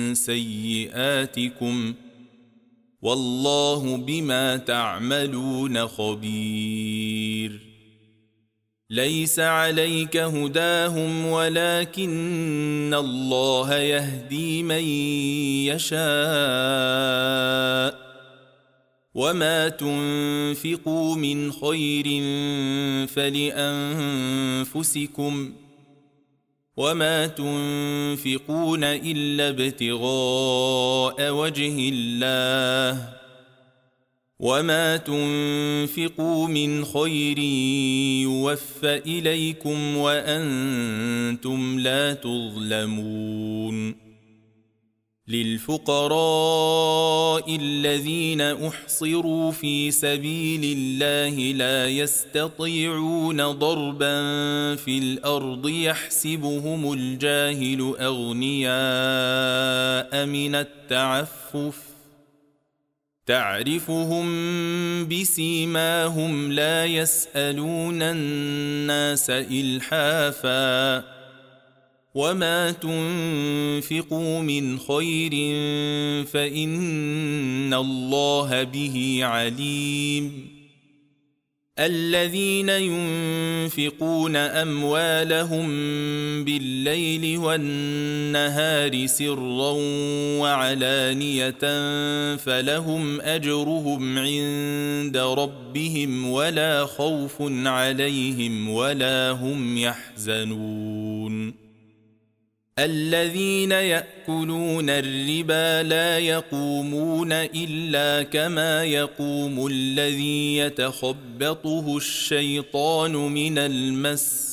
سيئاتكم والله بما تعملون خبير ليس عليك هداهم ولكن الله يهدي من يشاء وما تنفقوا من خير فلأنفسكم وما تنفقون إلا ابتغاء وجه الله وما تنفقوا من خير يوفى إليكم وأنتم لا تظلمون للفقراء الذين أحصروا في سبيل الله لا يستطيعون ضربا في الأرض يحسبهم الجاهل أغنياء من التعفف تعرفهم بسيماهم لا يسألون الناس إلحافا وما تنفقوا من خير فإن الله به عليم الذين ينفقون أموالهم بالليل والنهار سرا وعلانية فلهم أجرهم عند ربهم ولا خوف عليهم ولا هم يحزنون الذين يأكلون الربا لا يقومون إلا كما يقوم الذي يتخبطه الشيطان من المس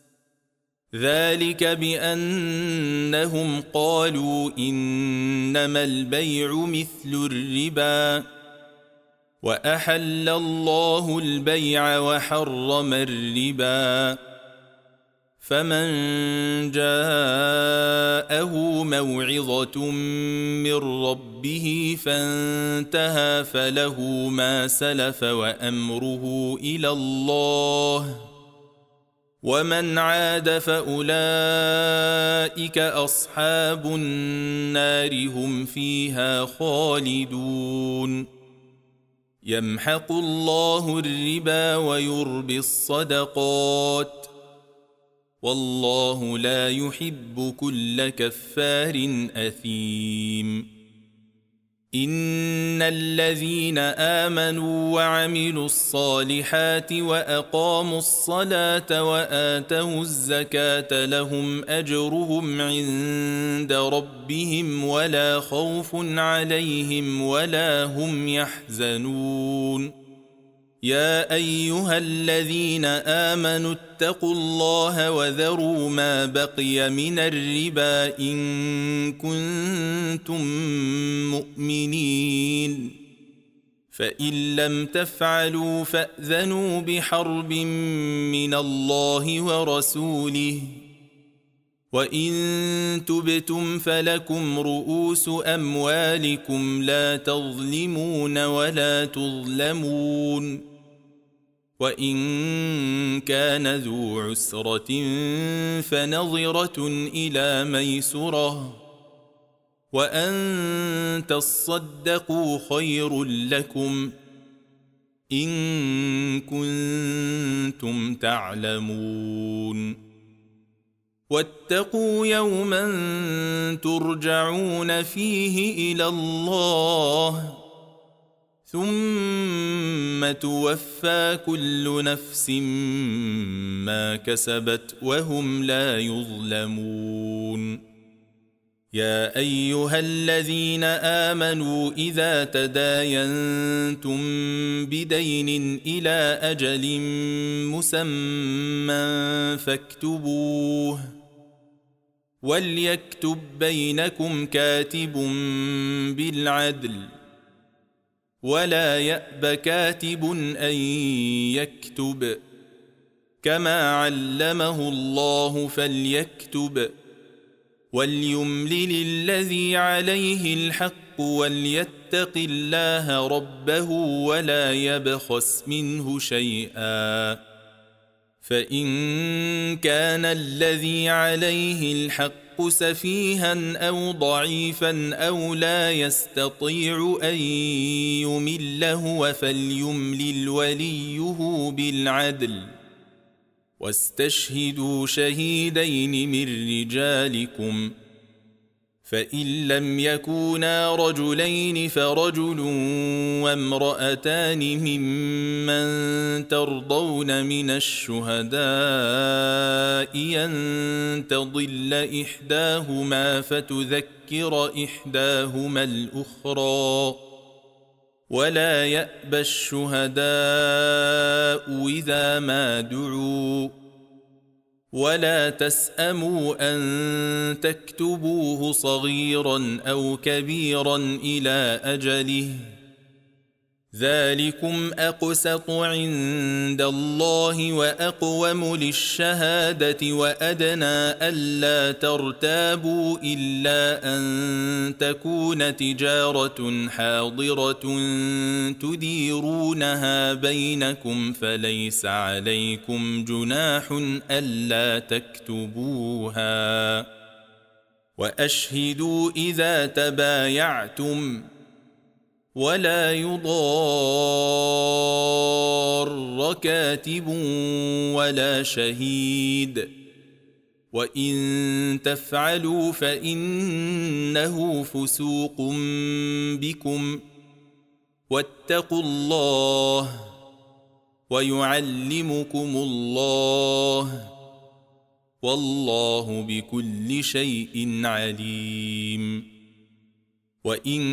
ذلك بأنهم قالوا إنما البيع مثل الربا وأحل الله البيع وحرم الربا فمن جاءه موعظة من ربه فانتهى فله ما سلف وأمره إلى الله ومن عاد فأولئك أصحاب النار هم فيها خالدون يمحق الله الربا ويربي الصدقات والله لا يحب كل كفار أثيم إن الذين آمنوا وعملوا الصالحات وأقاموا الصلاة وآتوا الزكاة لهم أجرهم عند ربهم ولا خوف عليهم ولا هم يحزنون يا أيها الذين آمنوا اتقوا الله وذروا ما بقي من الربا إن كنتم مؤمنين فإن لم تفعلوا فأذنوا بحرب من الله ورسوله وإن تبتم فلكم رؤوس أموالكم لا تظلمون ولا تظلمون وإن كان ذو عسرة فنظرة إلى ميسرة وأن تصدقوا خير لكم إن كنتم تعلمون واتقوا يوما ترجعون فيه إلى الله ثم توفى كل نفس ما كسبت وهم لا يظلمون يا أيها الذين آمنوا إذا تداينتم بدين إلى أجل مسمى فاكتبوه وليكتب بينكم كاتب بالعدل ولا يأب كاتب أن يكتب كما علمه الله فليكتب وليملل الذي عليه الحق وليتق الله ربه ولا يبخس منه شيئا فإن كان الذي عليه الحق سفيها أو ضعيفا أو لا يستطيع أن يمل هو فليملل وليه بالعدل واستشهدوا شهيدين من رجالكم فإن لم يكونا رجلين فرجل وامرأتان ممن ترضون من الشهداء أن تضل إحداهما فتذكر إحداهما الأخرى ولا يأبى الشهداء إذا ما دعوا ولا تسأموا أن تكتبوه صغيرا أو كبيرا إلى أجله ذلكم أقسط عند الله وأقوم للشهادة وأدنى ألا ترتابوا إلا أن تكون تجارة حاضرة تديرونها بينكم فليس عليكم جناح ألا تكتبوها وأشهدوا إذا تبايعتم ولا يضار كاتب ولا شهيد وإن تفعلوا فإنه فسوق بكم واتقوا الله ويعلمكم الله والله بكل شيء عليم. وإن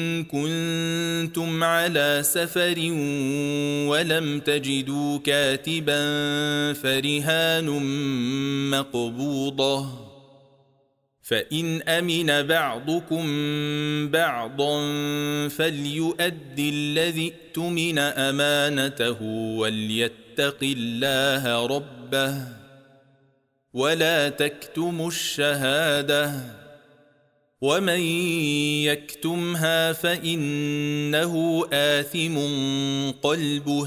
كنتم على سفر ولم تجدوا كاتبا فرهان مقبوضة فإن أمن بعضكم بعضا فليؤدي الذي ائتمن أمانته وليتق الله ربه ولا تكتموا الشهادة ومن يكتمها فإنه آثم قلبه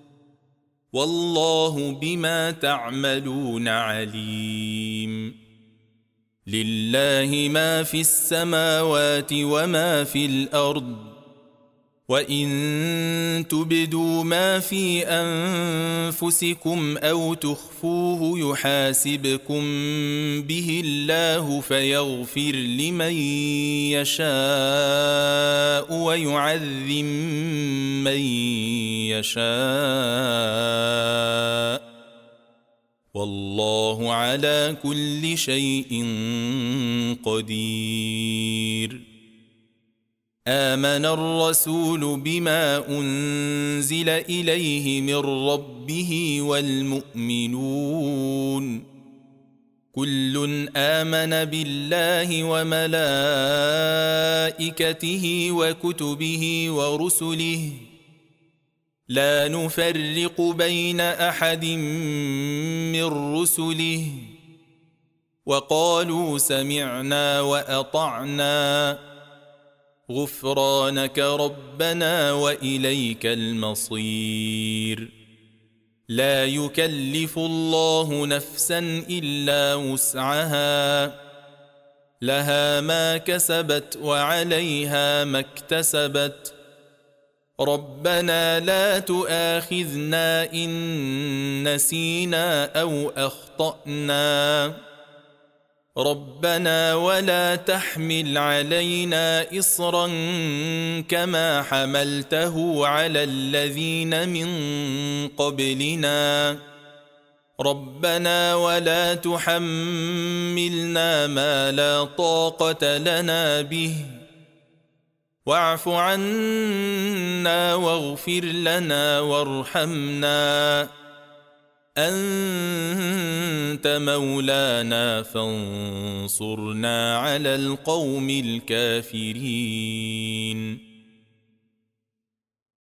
والله بما تعملون عليم. لله ما في السماوات وما في الأرض وإن تبدوا ما في أنفسكم أو تخفوه يحاسبكم به الله فيغفر لمن يشاء ويعذب من يشاء والله على كل شيء قدير. آمن الرسول بما أنزل إليه من ربه والمؤمنون كل آمن بالله وملائكته وكتبه ورسله لا نفرق بين أحد من رسله وقالوا سمعنا وأطعنا غفرانك ربنا وإليك المصير. لا يكلف الله نفسا إلا وسعها لها ما كسبت وعليها ما اكتسبت ربنا لا تؤاخذنا إن نسينا أو أخطأنا ربنا ولا تحمل علينا إصرا كما حملته على الذين من قبلنا ربنا ولا تحملنا ما لا طاقة لنا به واعف عنا واغفر لنا وارحمنا أنت مولانا فانصرنا على القوم الكافرين.